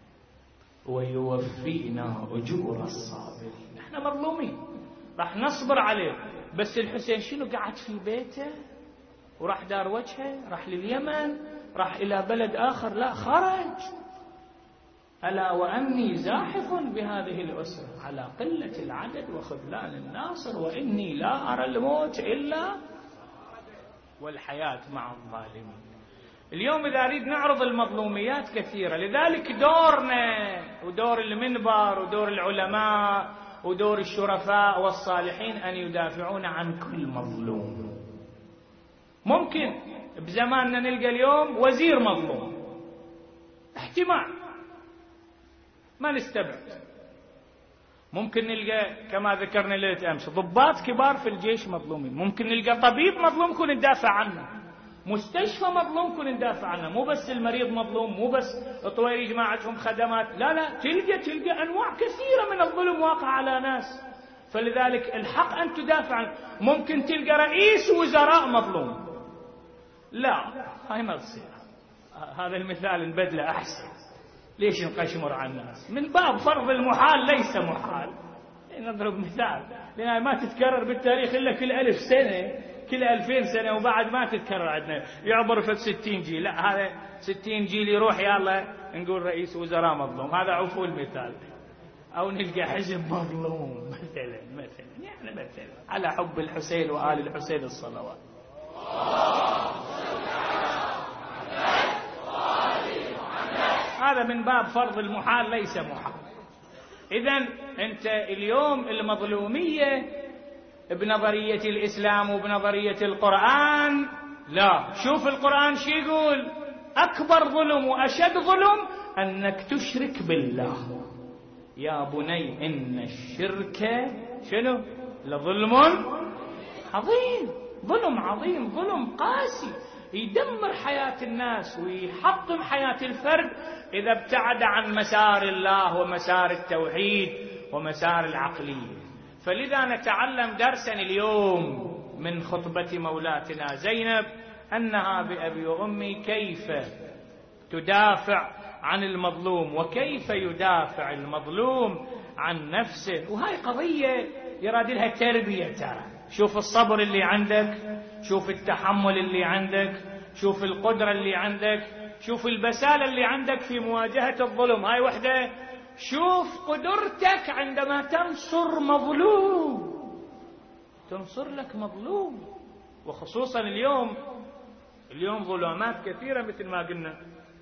ويوفينا أجور الصابرين. نحن مظلومين راح نصبر عليه. بس الحسين شنو قعد في بيته وراح دار وجهه، راح لليمن، راح إلى بلد آخر؟ لا، خرج. ألا وأني زاحف بهذه الأسرة على قلة العدد وخذلان الناصر، وإني لا أرى الموت إلا والحياة مع الظالمين. اليوم إذا أريد نعرض المظلوميات كثيرة، لذلك دورنا ودور المنبر ودور العلماء ودور الشرفاء والصالحين أن يدافعون عن كل مظلوم. ممكن بزماننا نلقى اليوم وزير مظلوم، احتمال ما نستبعد. ممكن نلقى كما ذكرنا ليلة أمس ضباط كبار في الجيش مظلومين، ممكن نلقى طبيب مظلوم كون ندافع عنه، مستشفى مظلوم كون ندافع عنه، مو بس المريض مظلوم، مو بس طويري جماعتهم خدمات، لا لا، تلقى تلقى أنواع كثيرة من الظلم واقع على ناس. فلذلك الحق أن تدافع عنه. ممكن تلقى رئيس وزراء مظلوم، لا هاي ما تصير. هذا المثال نبدله أحسن. ليش نقشمر على الناس؟ من باب فرض المحال ليس محال. نضرب مثال لأنها ما تتكرر بالتاريخ إلا كل ألف سنة، كل ألفين سنة، وبعد ما تتكرر عندنا. يعبر في ستين جيل، لا هذا ستين جيل يروح يلا نقول رئيس وزراء مظلوم. هذا عفو المثال. أو نلقى حزب مظلوم مثلا مثلا يعني مثلا على حب الحسين وآل الحسين الصلوات. هذا من باب فرض المحال ليس محال. إذن أنت اليوم المظلومية بنظرية الإسلام وبنظرية القرآن، لا. شوف القرآن شو يقول؟ أكبر ظلم وأشد ظلم أنك تشرك بالله. يا بني إن الشرك شنو؟ لظلم عظيم. ظلم عظيم، ظلم قاسي، يدمر حياة الناس ويحطم حياة الفرد إذا ابتعد عن مسار الله ومسار التوحيد ومسار العقلية. فلذا نتعلم درسا اليوم من خطبة مولاتنا زينب، أنها بأبي وأمي كيف تدافع عن المظلوم وكيف يدافع المظلوم عن نفسه. وهاي قضية يراد لها تربية. ترى شوف الصبر اللي عندك، شوف التحمل اللي عندك، شوف القدرة اللي عندك، شوف البسالة اللي عندك في مواجهة الظلم. هاي وحدة. شوف قدرتك عندما تنصر مظلوم، تنصر لك مظلوم. وخصوصا اليوم، اليوم ظلامات كثيرة مثل ما قلنا.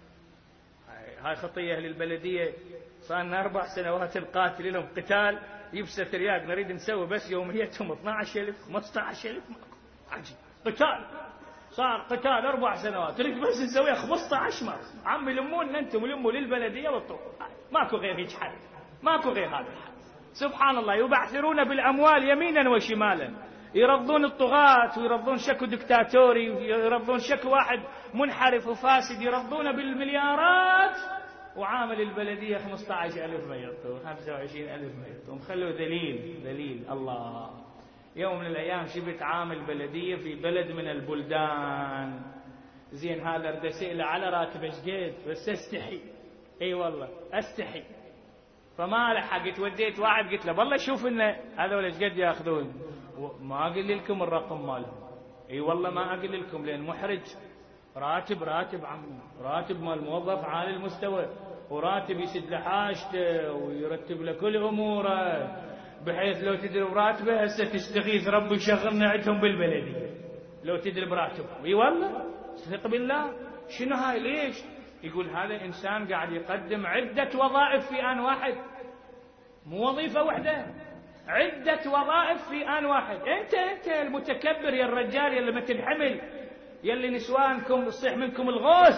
هاي خطية أهل البلدية، صار لنا أربع سنوات القاتل لهم قتال يبسة رياض، نريد نسوي بس يوميتهم اثني عشر ألف خمسة عشر ألف. عجيب، قتال صار قتال أربع سنوات، تريد بس نسويها خمسة عشر مرة. عمي لمونا أنتم لموا للبلدية والطرق، ماكو غير هيك حل، ماكو غير هذا الحل. سبحان الله، يبعثرون بالأموال يمينا وشمالا، يرضون الطغاة ويرضون شكو دكتاتوري ويرضون شكو واحد منحرف وفاسد، يرضون بالمليارات، وعامل البلدية خمسة عشر ألف ما يعطون، خمسة وعشرين ألف ما يعطون، خلوا ذليل ذليل. الله، يوم من الأيام شفت عامل بلدية في بلد من البلدان، زين هذا اريد اسأله على راتبه ايش قد، بس استحي. اي والله استحي. فما لحقت، وديت واحد قلت له والله شوف ان هذول ايش قد ياخذون، ما اقول لكم الرقم مالهم. اي والله ما اقول لكم لان محرج. راتب راتب عمي، راتب مال موظف عالي المستوى، وراتب يسد له حاجته ويرتب له كل اموره، بحيث لو تدري براتبه هسه تستغيث ربي يشغلنا عندهم بالبلديه لو تدري براتبه. اي والله ثق بالله. شنو هاي؟ ليش؟ يقول هذا انسان قاعد يقدم عده وظائف في ان واحد، مو وظيفه واحده، عده وظائف في ان واحد. انت انت المتكبر يا الرجال يا اللي ما تنحمل، يلي نسوانكم يصيح منكم الغوث،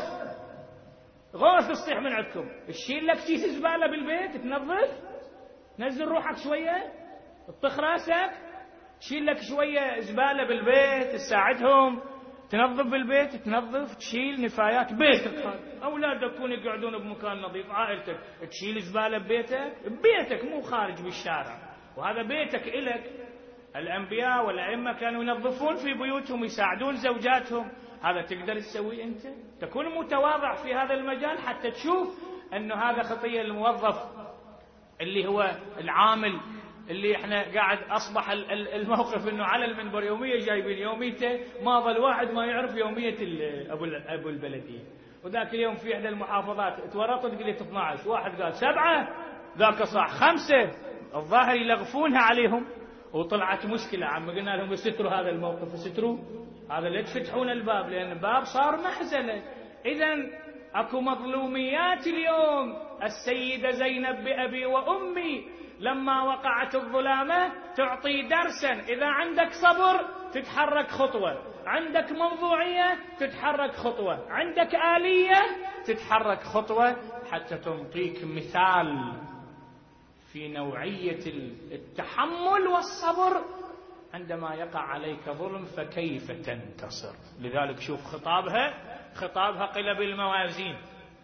غوث يصيح من عندكم، تشيل لك كيس زبالة بالبيت تنظف، نزل روحك شوية، اطخ راسك، تشيل لك شوية زبالة بالبيت، تساعدهم، تنظف بالبيت، تنظف، تشيل نفايات بيتك، أولادك يكونوا يقعدون بمكان نظيف، عائلتك، تشيل زبالة ببيتك، ببيتك مو خارج بالشارع، وهذا بيتك إلك. الأنبياء والأئمة كانوا ينظفون في بيوتهم، يساعدون زوجاتهم، هذا تقدر تسويه أنت؟ تكون متواضع في هذا المجال حتى تشوف أنه هذا خطية الموظف اللي هو العامل اللي احنا قاعد أصبح الموقف أنه على المنبر يومية جايبين يوميته، ما ظل واحد ما يعرف يومية أبو البلدية. وذاك اليوم في إحدى المحافظات تورطت قلت اثني عشر، واحد قال سبعة، ذاك صح خمسة، الظاهر يلغفونها عليهم، وطلعت مشكلة. عم قلنا لهم استروا هذا الموقف، استروا هذا، لا تفتحون الباب لأن الباب صار محزنة. إذن أكو مظلوميات اليوم. السيدة زينب بأبي وأمي لما وقعت الظلامة تعطي درسا، إذا عندك صبر تتحرك خطوة، عندك موضوعية تتحرك خطوة، عندك آلية تتحرك خطوة، حتى تنطيك مثال في نوعية التحمل والصبر عندما يقع عليك ظلم، فكيف تنتصر. لذلك شوف خطابها، خطابها قلب الموازين،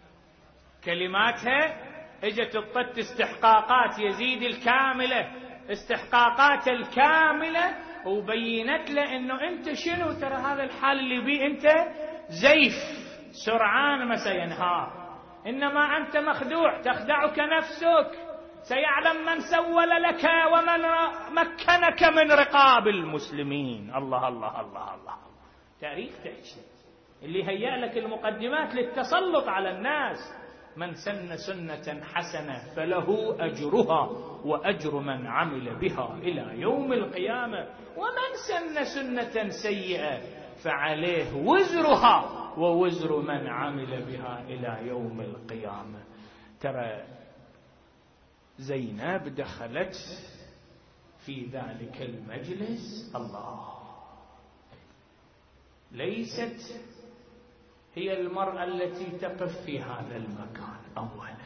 كلماتها اجت تطت استحقاقات يزيد الكاملة، استحقاقات الكاملة، وبينت له انه انت شنو، ترى هذا الحال اللي بيه انت زيف سرعان ما سينهار، انما انت مخدوع، تخدعك نفسك، سيعلم من سول لك ومن مكنك من رقاب المسلمين. الله الله الله الله. تاريخ تحكي اللي هيأ لك المقدمات للتسلط على الناس. من سن سنة حسنة فله أجرها وأجر من عمل بها إلى يوم القيامة، ومن سن سنة سيئة فعليه وزرها ووزر من عمل بها إلى يوم القيامة. ترى زينب دخلت في ذلك المجلس، الله، ليست هي المرأة التي تقف في هذا المكان أولا،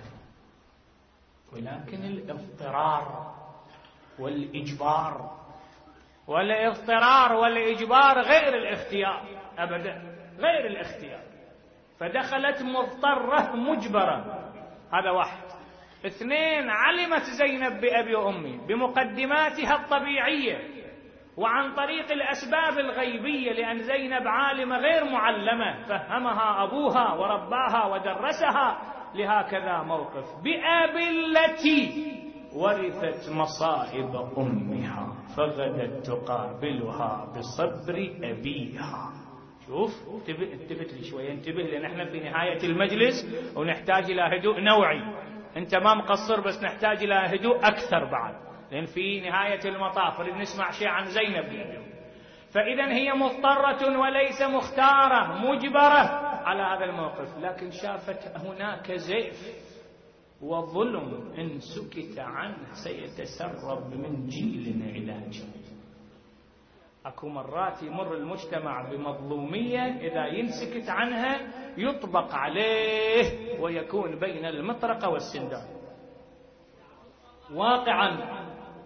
ولكن الاضطرار والإجبار، والاضطرار والإجبار غير الاختيار أبدا، غير الاختيار. فدخلت مضطرة مجبرة، هذا واحد. اثنين، علمت زينب بأبي وأمي بمقدماتها الطبيعية وعن طريق الأسباب الغيبية، لأن زينب عالمة غير معلمة، فهمها أبوها ورباها ودرسها لهكذا موقف. بأبي التي ورثت مصائب أمها فغدت تقابلها بصبر أبيها. شوف انتبه لي شوية، انتبه، لأن احنا في نهاية المجلس ونحتاج إلى هدوء نوعي. انت ما مقصر، بس نحتاج إلى هدوء أكثر بعد، لأن في نهاية المطاف نريد نسمع شيء عن زينب. فإذا هي مضطرة وليس مختارة، مجبرة على هذا الموقف، لكن شافت هناك زيف وظلم إن سكت عنه سيتسرب من جيل إلى جيل. أكو مرات يمر المجتمع بمظلومية إذا ينسكت عنها يطبق عليه ويكون بين المطرقة والسندان. واقعا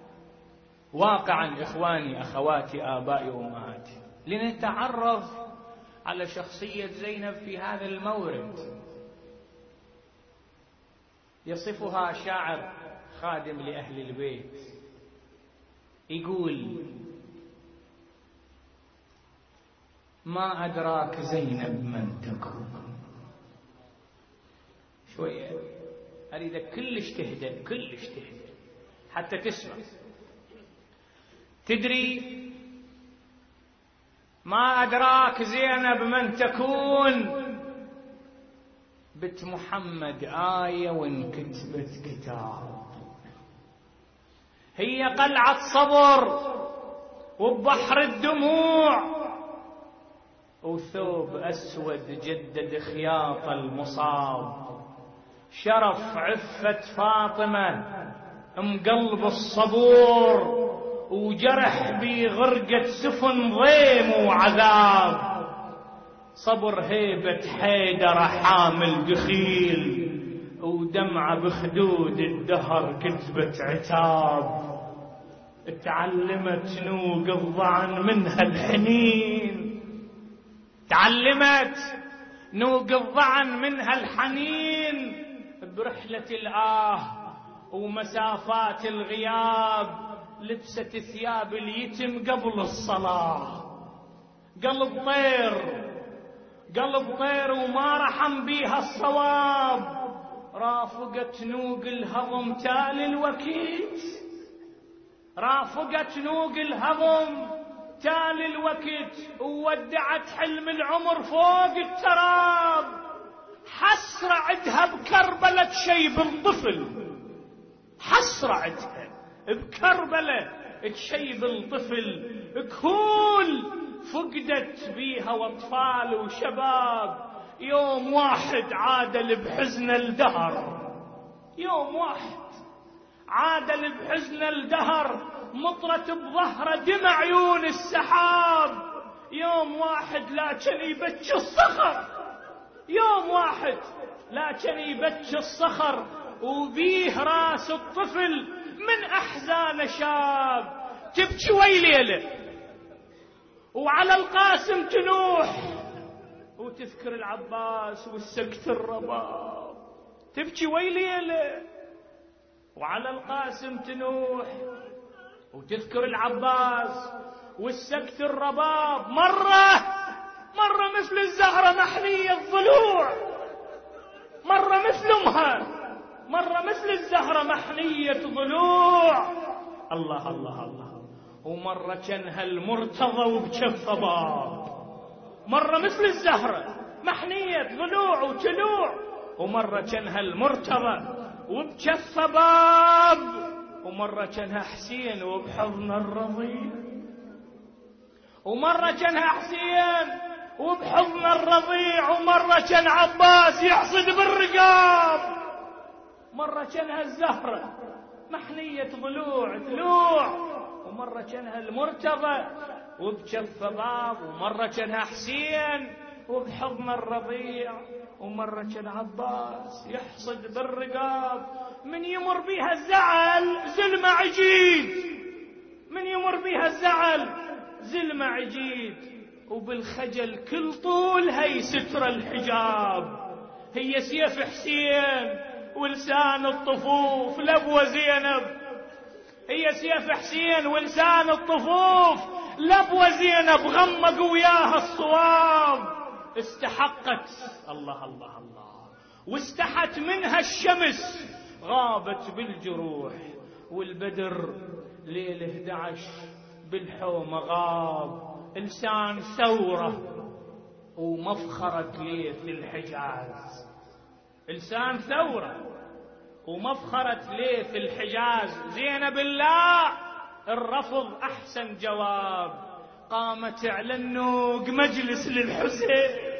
واقعا إخواني أخواتي آبائي وأمهاتي، لنتعرف على شخصية زينب في هذا المورد. يصفها شاعر خادم لأهل البيت، يقول: ما أدراك زينب من تكون. شوية أريدك كلش تهدأ، كلش تهدأ حتى تسمع. تدري ما أدراك زينب من تكون؟ بنت محمد آية وانكتبت كتاب. هي قلعة صبر وبحر الدموع وثوب أسود جدد خياط المصاب. شرف عفة فاطمة مقلب الصبور وجرح بغرقة سفن ضيم وعذاب. صبر هيبة حيدر حامل دخيل، ودمعة بخدود الدهر كتبت عتاب. تعلمت نوق الظعن منها الحنين، تعلمت نوق الظعن منها الحنين، برحلة الآه ومسافات الغياب لبست ثياب اليتم قبل الصلاة. قلب طير، قلب طير وما رحم بيها الصواب، رافقت نوق الهضم تالي الوكيت، رافقت نوق الهضم تالي الوكت، وودعت حلم العمر فوق التراب. حسرة عدها بكربلة شيب الطفل، حسرة عدها بكربلة تشيب الطفل، كهول فقدت بيها واطفال وشباب. يوم واحد عادل بحزن الدهر، يوم واحد عادل بحزن الدهر، مطرت بظهره دمع عيون السحاب. يوم واحد لكن يبكي الصخر، يوم واحد لكن يبكي الصخر، وبيه راس الطفل من أحزان شاب. تبكي ويليله وعلى القاسم تنوح، وتذكر العباس والسكت الرباب. تبكي ويليله وعلى القاسم تنوح، وتذكر العباس والسكت الرباب. مرة مرة مثل الزهرة محنية الضلوع، مرة مثل أمها، مرة مثل الزهرة محنية ضلوع. الله الله الله. ومرة كانها المرتضى وبجف باب، مرة مثل الزهرة محنية ضلوع وتلوع، ومرة كانها المرتضى وبجف باب، ومرة كانها حسين وبحضن الرضيع، ومرة كانها حسين وبحضن الرضيع، ومرة كان عباس يحصد بالرقاب، مرة كانها الزهرة محنية ضلوع تلوع، ومرة كانها المرتضى وبجف باب، ومرة كانها حسين وبحضن الرضيع، ومرة كان عباس يحصد بالرقاب. من يمر بيها الزعل زلمة عجيد، من يمر بيها الزعل زلمة عجيد، وبالخجل كل طول هي ستر الحجاب. هي سيف حسين ولسان الطفوف لبوة زينب، هي سيف حسين ولسان الطفوف لبوة زينب، غمق وياها الصواب. استحقت الله الله الله، واستحت منها الشمس، غابت بالجروح، والبدر ليل احد عشر بالحومة غاب. لسان ثورة ومفخرة ليث الحجاز، لسان ثورة ومفخرة ليث الحجاز. زينب الله الرفض أحسن جواب، قامت على النوق مجلس للحسين،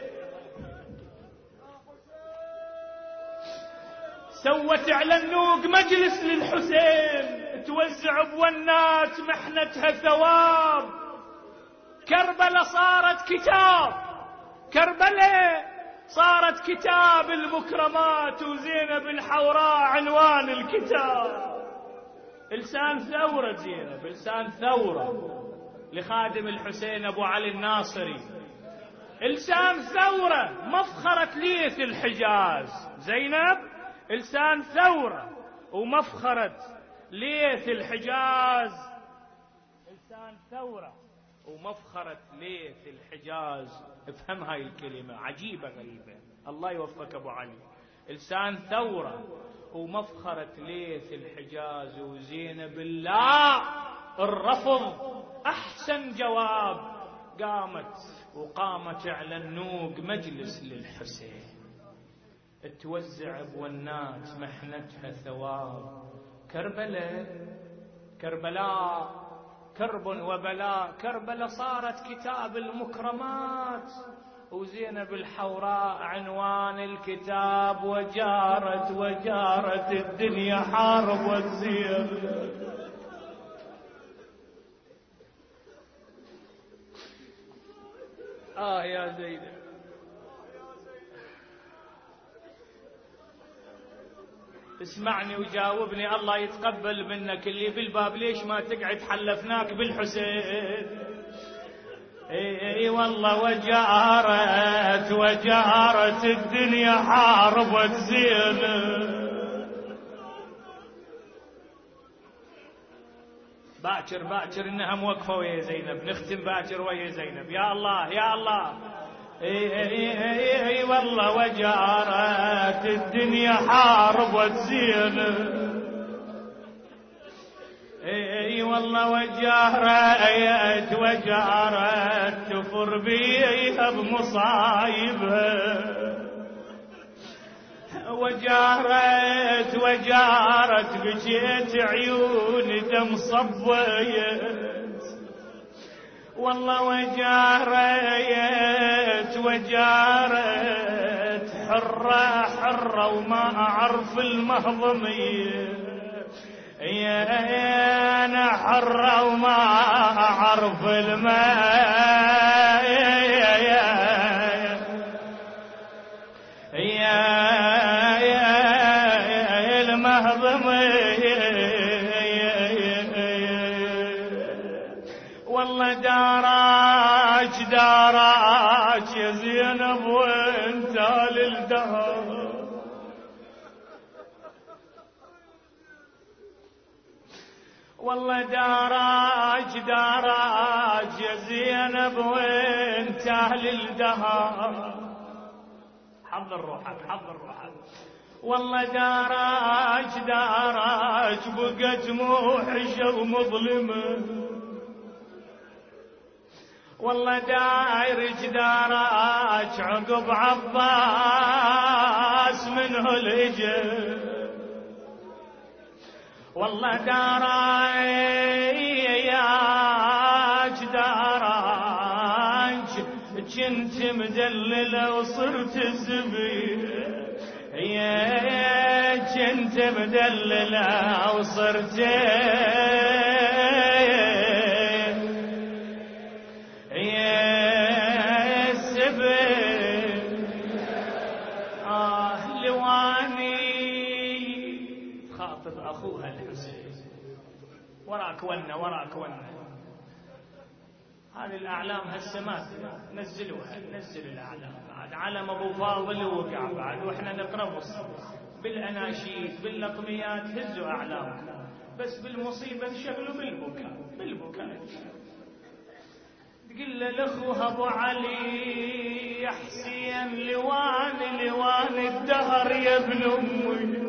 سوت على النوق مجلس للحسين، توزع بونات محنتها ثواب. كربلة صارت كتاب، كربلة صارت كتاب المكرمات، وزينب الحوراء عنوان الكتاب. لسان ثورة زينب، لسان ثورة لخادم الحسين أبو علي الناصري، لسان ثورة مفخرة ليث الحجاز. زينب لسان ثورة ومفخرة ليث الحجاز، لسان ثورة ومفخرة ليث الحجاز. افهم هاي الكلمة عجيبة غريبة، الله يوفقك أبو علي. لسان ثورة ومفخرة ليث الحجاز، وزينب الله الرفض أحسن جواب. قامت وقامت على النوق مجلس للحسين، توزع بونات محنتها ثواب. كربلاء كربلاء كرب وبلاء، كربلاء صارت كتاب المكرمات، وزينب الحوراء عنوان الكتاب. وجارت وجارت الدنيا حارب والزينب. آه يا زينب، اسمعني وجاوبني الله يتقبل منك. اللي بالباب ليش ما تقعد حلفناك بالحسين. اي والله وجارت وجارت الدنيا حاربت زينب. باكر باكر انها موقفه ويا زينب، نختم باكر ويا زينب. يا الله يا الله. اي اي اي والله وجارت الدنيا حاربت زينب. اي والله وجارت وجارت تفر بيها بمصايبها. وجارت وجارت بجيت عيون دم صبيت. والله وجارت وجارت حرة حرة وما أعرف المهضمية. يا أنا حرة وما أعرف الماء. يا يا المهضمية. والله داراج داراج يا زينب وانت للدهر. والله داراج داراج يا زينب وانت للدهر. حضر روحك حضر روحك. والله داراج داراج بقت موحشة ومظلمة. والله دايرج داراج عقب عباس منه الهجر. والله داراج داراج كنت مدللة وصرت زبير. يا كنت مدللة وصرت يا سبيل. آه لواني خاطب أخوها الحسين. وراك ونه وراك ونه. هذه الأعلام هسه ما نزلوها. نزل الأعلام بعد. علم أبو فاضل وقع بعد وإحنا نقرأ بالأناشيد باللقميات. هزوا أعلام بس بالمصيبة انشغلوا بالبكاء بالبكاء. تقول له لأخوها أبو علي يا حسين لوان لوان الدهر يا ابن أمي.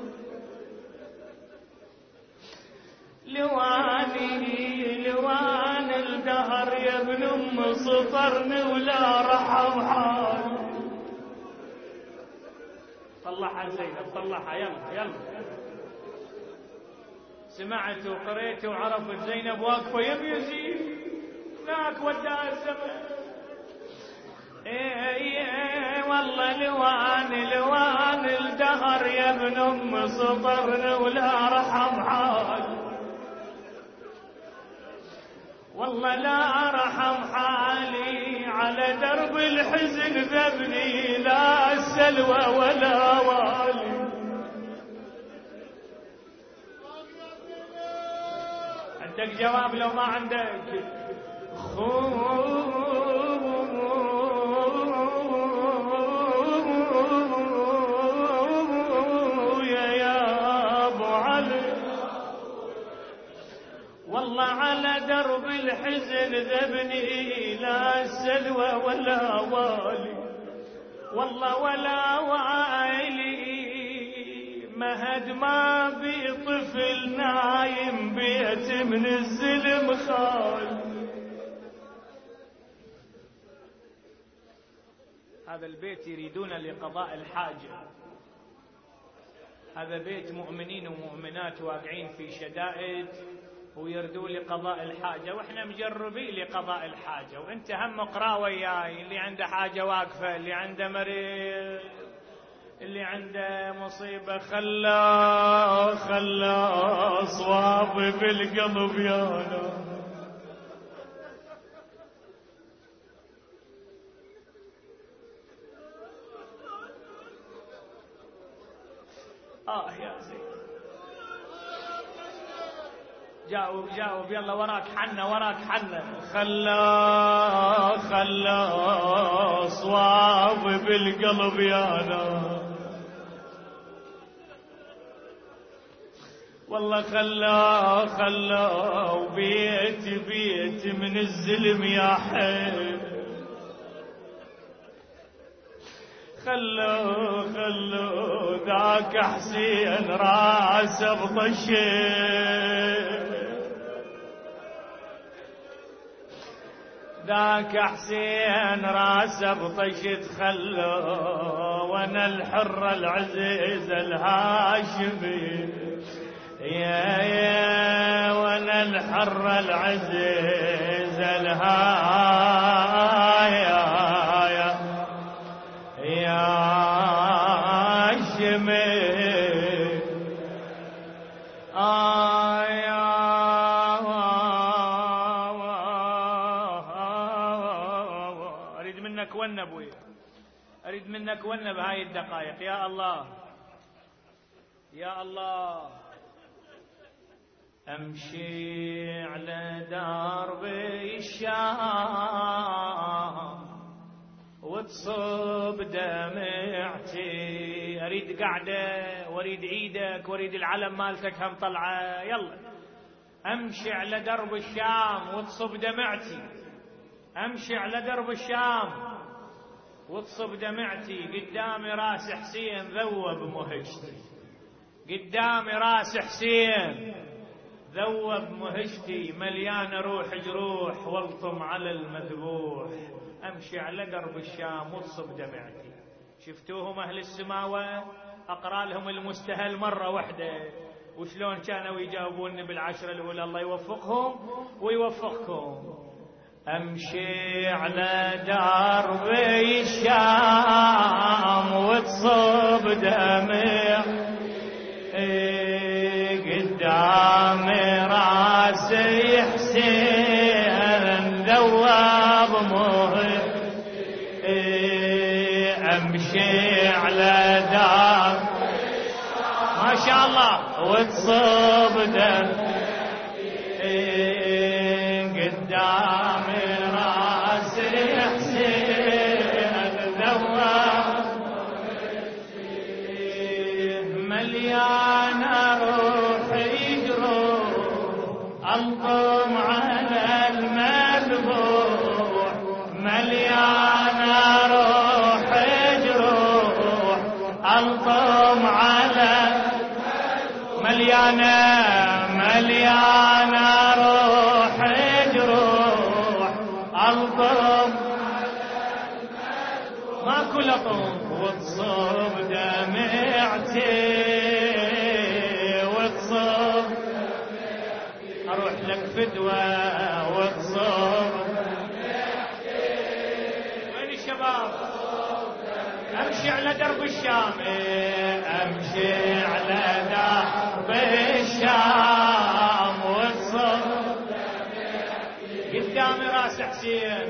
لواني لوان الدهر يا ابن ام سطرني ولا رحم حالي. طلعها زينب طلعها يلا يلا. سمعت وقريت وعرفت زينب واقفه يم يزيد هناك وداها الزمن. ايه ايه والله لوان لوان الدهر يا ابن ام سطرني ولا رحم حالي. والله لا رحم حالي على درب الحزن ذبني لا السلوى ولا والي. عندك جواب لو ما عندك؟ خويا يا ابو علي. والله على درب الحزن ذبني لا السلوى ولا والي. والله ولا والي مهد ما بي طفل نايم بيت من الزلم خالي. هذا البيت يريدون لقضاء الحاجة. هذا بيت مؤمنين ومؤمنات واقعين في شدائد ويردوا لقضاء الحاجة. واحنا مجربين لقضاء الحاجة. وانت هم اقرا وياي. اللي عنده حاجة واقفة، اللي عنده مريض، اللي عنده مصيبة خلا خلا صواب بالقلب يانا. آه يا زين جاوب جاوب يلا وراك حنة وراك حنة. خلا خلا صواب بالقلب يا ناس والله خلا خلا وبيت بيت من الزلم يا حي خلا خلا ذاك حسين راسه بطشه ذاك حسين راسه بطشت خلا وانا الحرة العزيزة الهاشمي يا يا وانا الحرة العزيزة الها يا يا يا هاشمي آه يا اريد منك ون ابوي اريد منك ون بهاي الدقائق. يا الله يا الله. أمشي على درب الشام وتصب دمعتي أريد قعدة وأريد عيدك وأريد العلم مالتك هم طلعة يلا. أمشي على درب الشام وتصب دمعتي أمشي على درب الشام وتصب دمعتي قدامي راس حسين ذوب مهجتي قدامي راس حسين ذوب مهجتي مليان روح جروح والطم على المذبوح. أمشي على درب الشام وتصب دمعتي. شفتوهم أهل السماوة أقرأ لهم المستهل مرة واحدة وشلون كانوا يجاوبوني بالعشرة الأولى. الله يوفقهم ويوفقكم. أمشي على درب الشام وتصب دمعتي قدامي راسي حسين ذواب مهجتي أمشي على دار ما شاء الله وتصب دمعتي قدامي راسي حسين ذواب مليان ألطم على المذبوح مليانة روح جروح ألطم على مليانة مليانة روح جروح ألطم ماكو لطم وتصب دمعتي وتصب أروح لك فدوة وتصب وين الشباب؟ أمشي على درب الشام أمشي على درب الشام وتصب قدامي راس حسين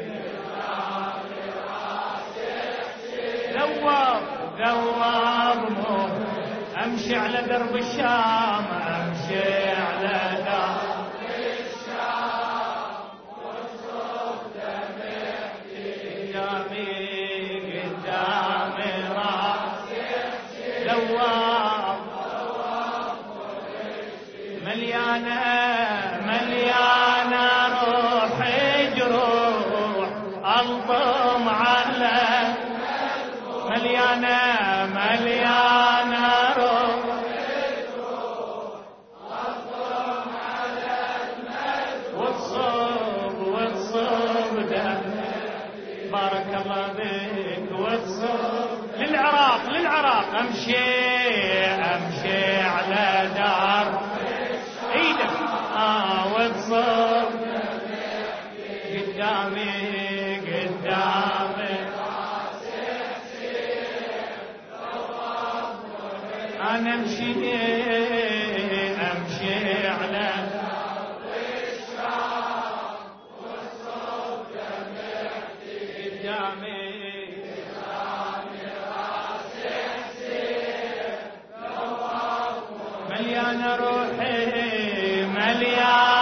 ذواب ذواب أمشي على درب الشام أمشي على درب مليانة مليانة روح جروح ألطم على مليانة مليانة روح ألطم على وتصب وتصب دم بارك الله بك وتصب للعراق للعراق أمشي أمشي على دار ايدك اه وتصب قدامي قدامي انا امشي امشي على قدامي مليانة روحي مليانة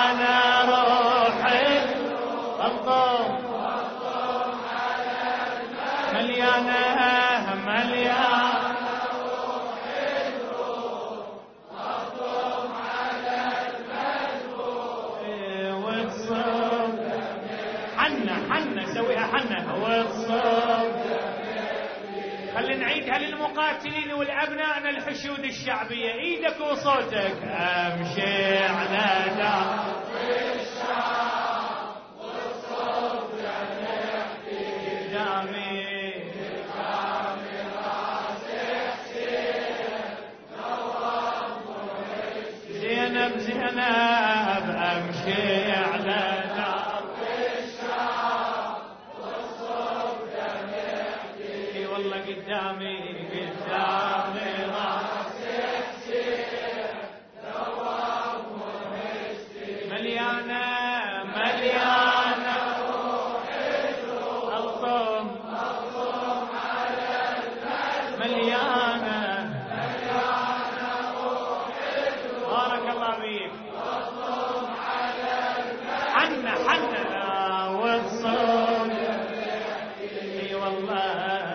المقاتلين والأبناء الحشود الشعبية، إيدك وصوتك. أمشي على درب الشام والصوت يحكي قدامي قدامي راس حسين نواب وحشتي زينب زينب. أمشي على درب الشام والصوت يحكي والله قدامي قدامي راس حسين نواب وحشتي مليانة مليانة روح الطم الطم على المجد مليانة مليانة روح بارك الله فيك الطم على المجد حنة حنة والصوم اي والله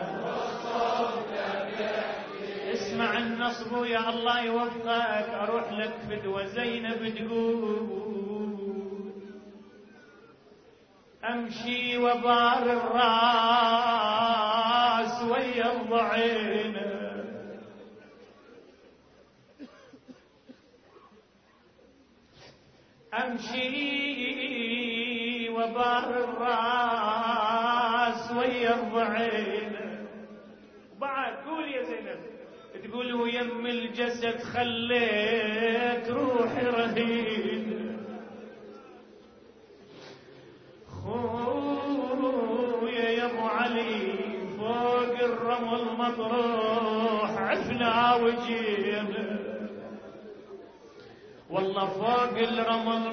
اسمع النصب يا الله يوفقك. اروح لك فدوة زينب تقول امشي وبار الراس ويا الضعين امشي وبار الراس ويا الضعين. بعد قول يا زينب تقول ويم الجسد خليت روحي رهين خويا يا ابو علي فوق الرمل مطروح عفنا وجينا والله فوق الرمل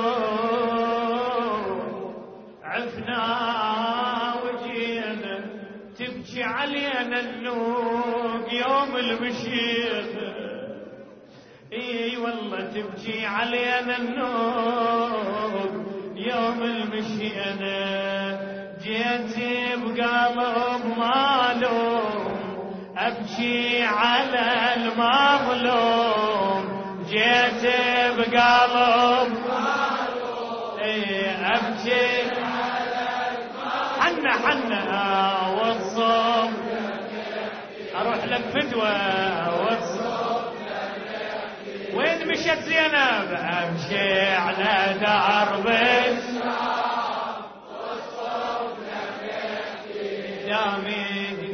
مطروح عفنا وجينا تبكي علينا النوق يوم المشينا اي والله تبكي علينا النوق يوم المشينا. جيتي بقلب مالوم ابكي على المظلوم جيتي بقلب مالوم اي ابكي حنا حنا والصوم اروح لك فدوة والصوم وين مشت زينب؟ امشي على درب الشام والصوم قدامي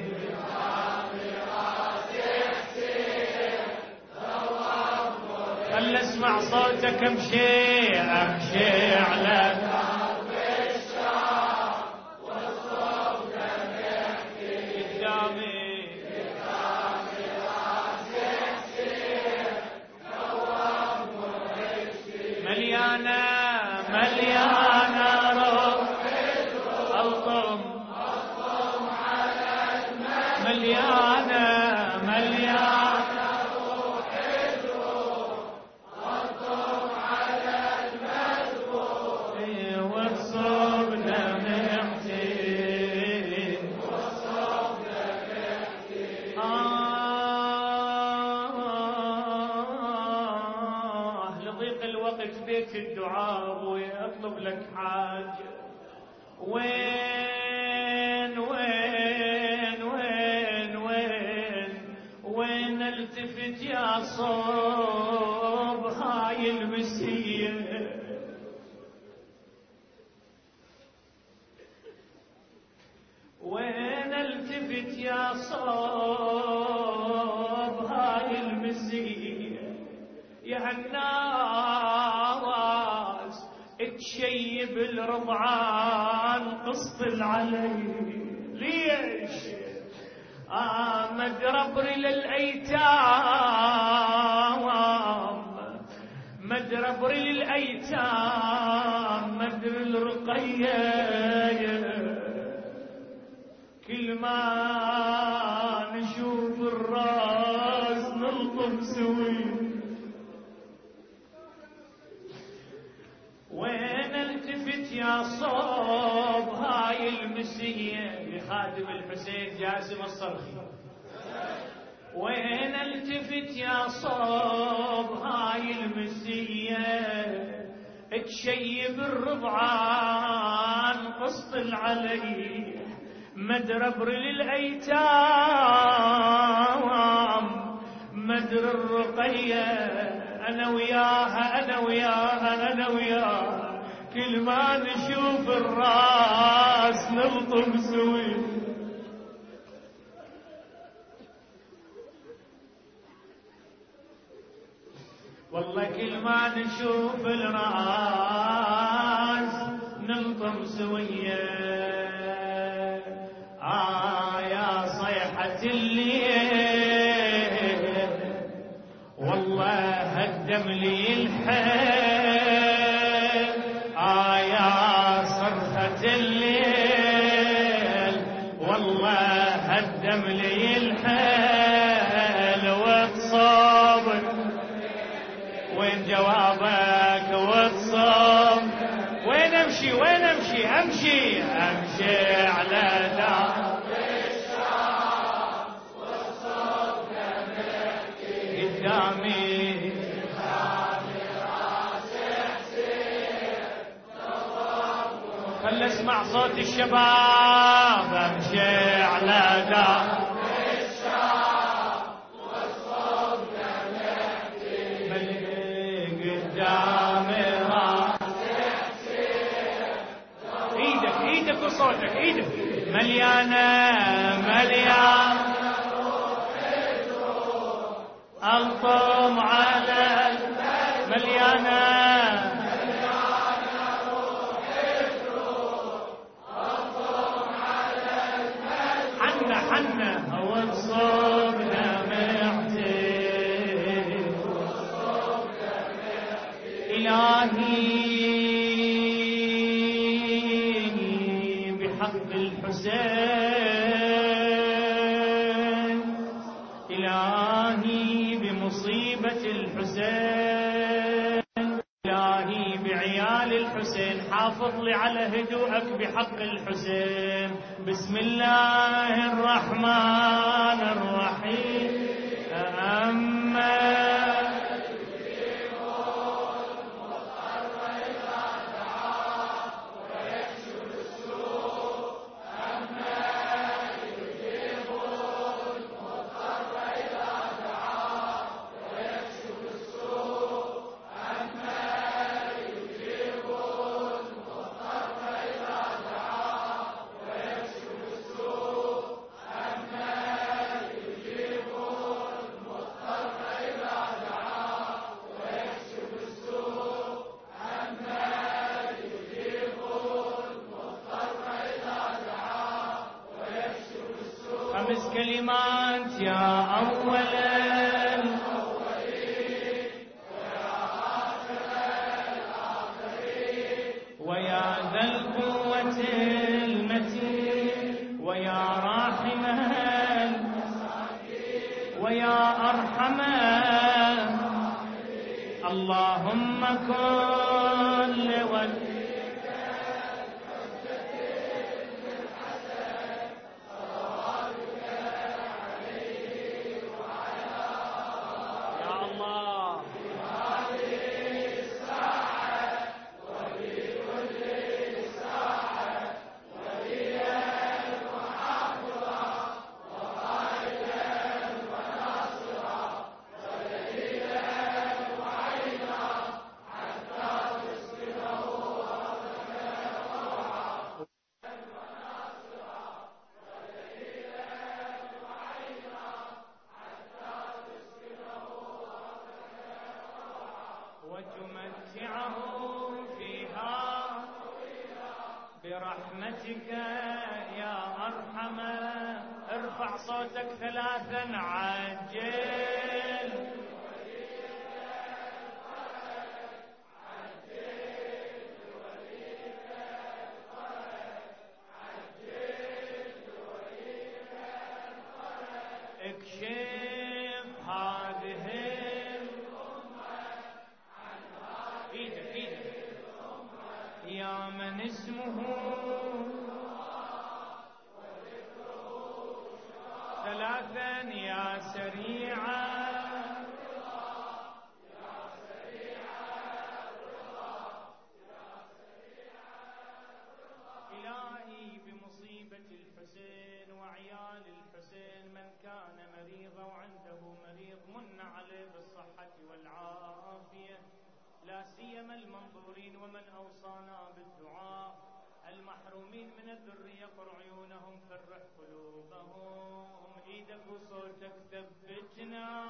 خل اسمع صوتك. امشي امشي على درب الشام والصوت يحكي قدامي قدامي راس حسين نواب وحشتي مليانة مليانة روح الطم الطم على المجد مليانة مليانة روح الروح الطم على المجد والصوب دمعتي والصوب دمعتي آه لضيق الوقت بيت الدعاء ابويا اطلب لك حاجة. وين وين وين وين وين التفت يا صوب هاي المسية وين التفت يا صوب هاي المسية يا هالناس تشيب الرضعان قسط العلي ليش آه مدربري للأيتام مدربري للأيتام مدر الرقية كل ما نشوف الراس نلطم سوي. وين التفت يا صوب هاي المسية لخادم الحسين جاسم الصرخي وين التفت يا صوب هاي المسية تشيب الرضعان قسط العلي مدربر للأيتام مدر الرقية، أنا وياها أنا وياها أنا وياها، كل ما نشوف الراس نلطم سوي. والله كل ما نشوف الراس نلطم سوية. آه يا صيحة الليل والله هدم لي الحيل. آه يا صرخة الليل والله هدم لي الحيل. واتصابك وين جوابك واتصاب؟ وين امشي وين امشي امشي امشي على دار الشام والصوت يحكي قدامي خل اسمع صوت الشباب. امشي على دار صوتك ايدك مليانة مليانة الطم على مليانة حنا حنا وصوبنا معتي إلهي حق الحسين. إلهي بمصيبة الحسين، إلهي بعيال الحسين، حافظ لي على هدوءك بحق الحسين. بسم الله الرحمن الرحيم. أما خمس كلمات يا أولا ويا ذا القوة المتين ويا راحما ويا أرحما اللهم كن لوليك وتمتعه فيها برحمتك يا أرحم. ارفع صوتك ثلاثا عجل اكشف هذه ايدك ايدك يا من اسمه ثلاثا يا سريعا إلهي بمصيبة الحسين آل الحسين من كان مريضا وعنده مريض من عليه بالصحة والعافية، لا سيما المنظورين ومن أوصانا بالدعاء، المحرومين من الذرية قر عيونهم فرح قلوبهم. إيدك وصوتك ثبتنا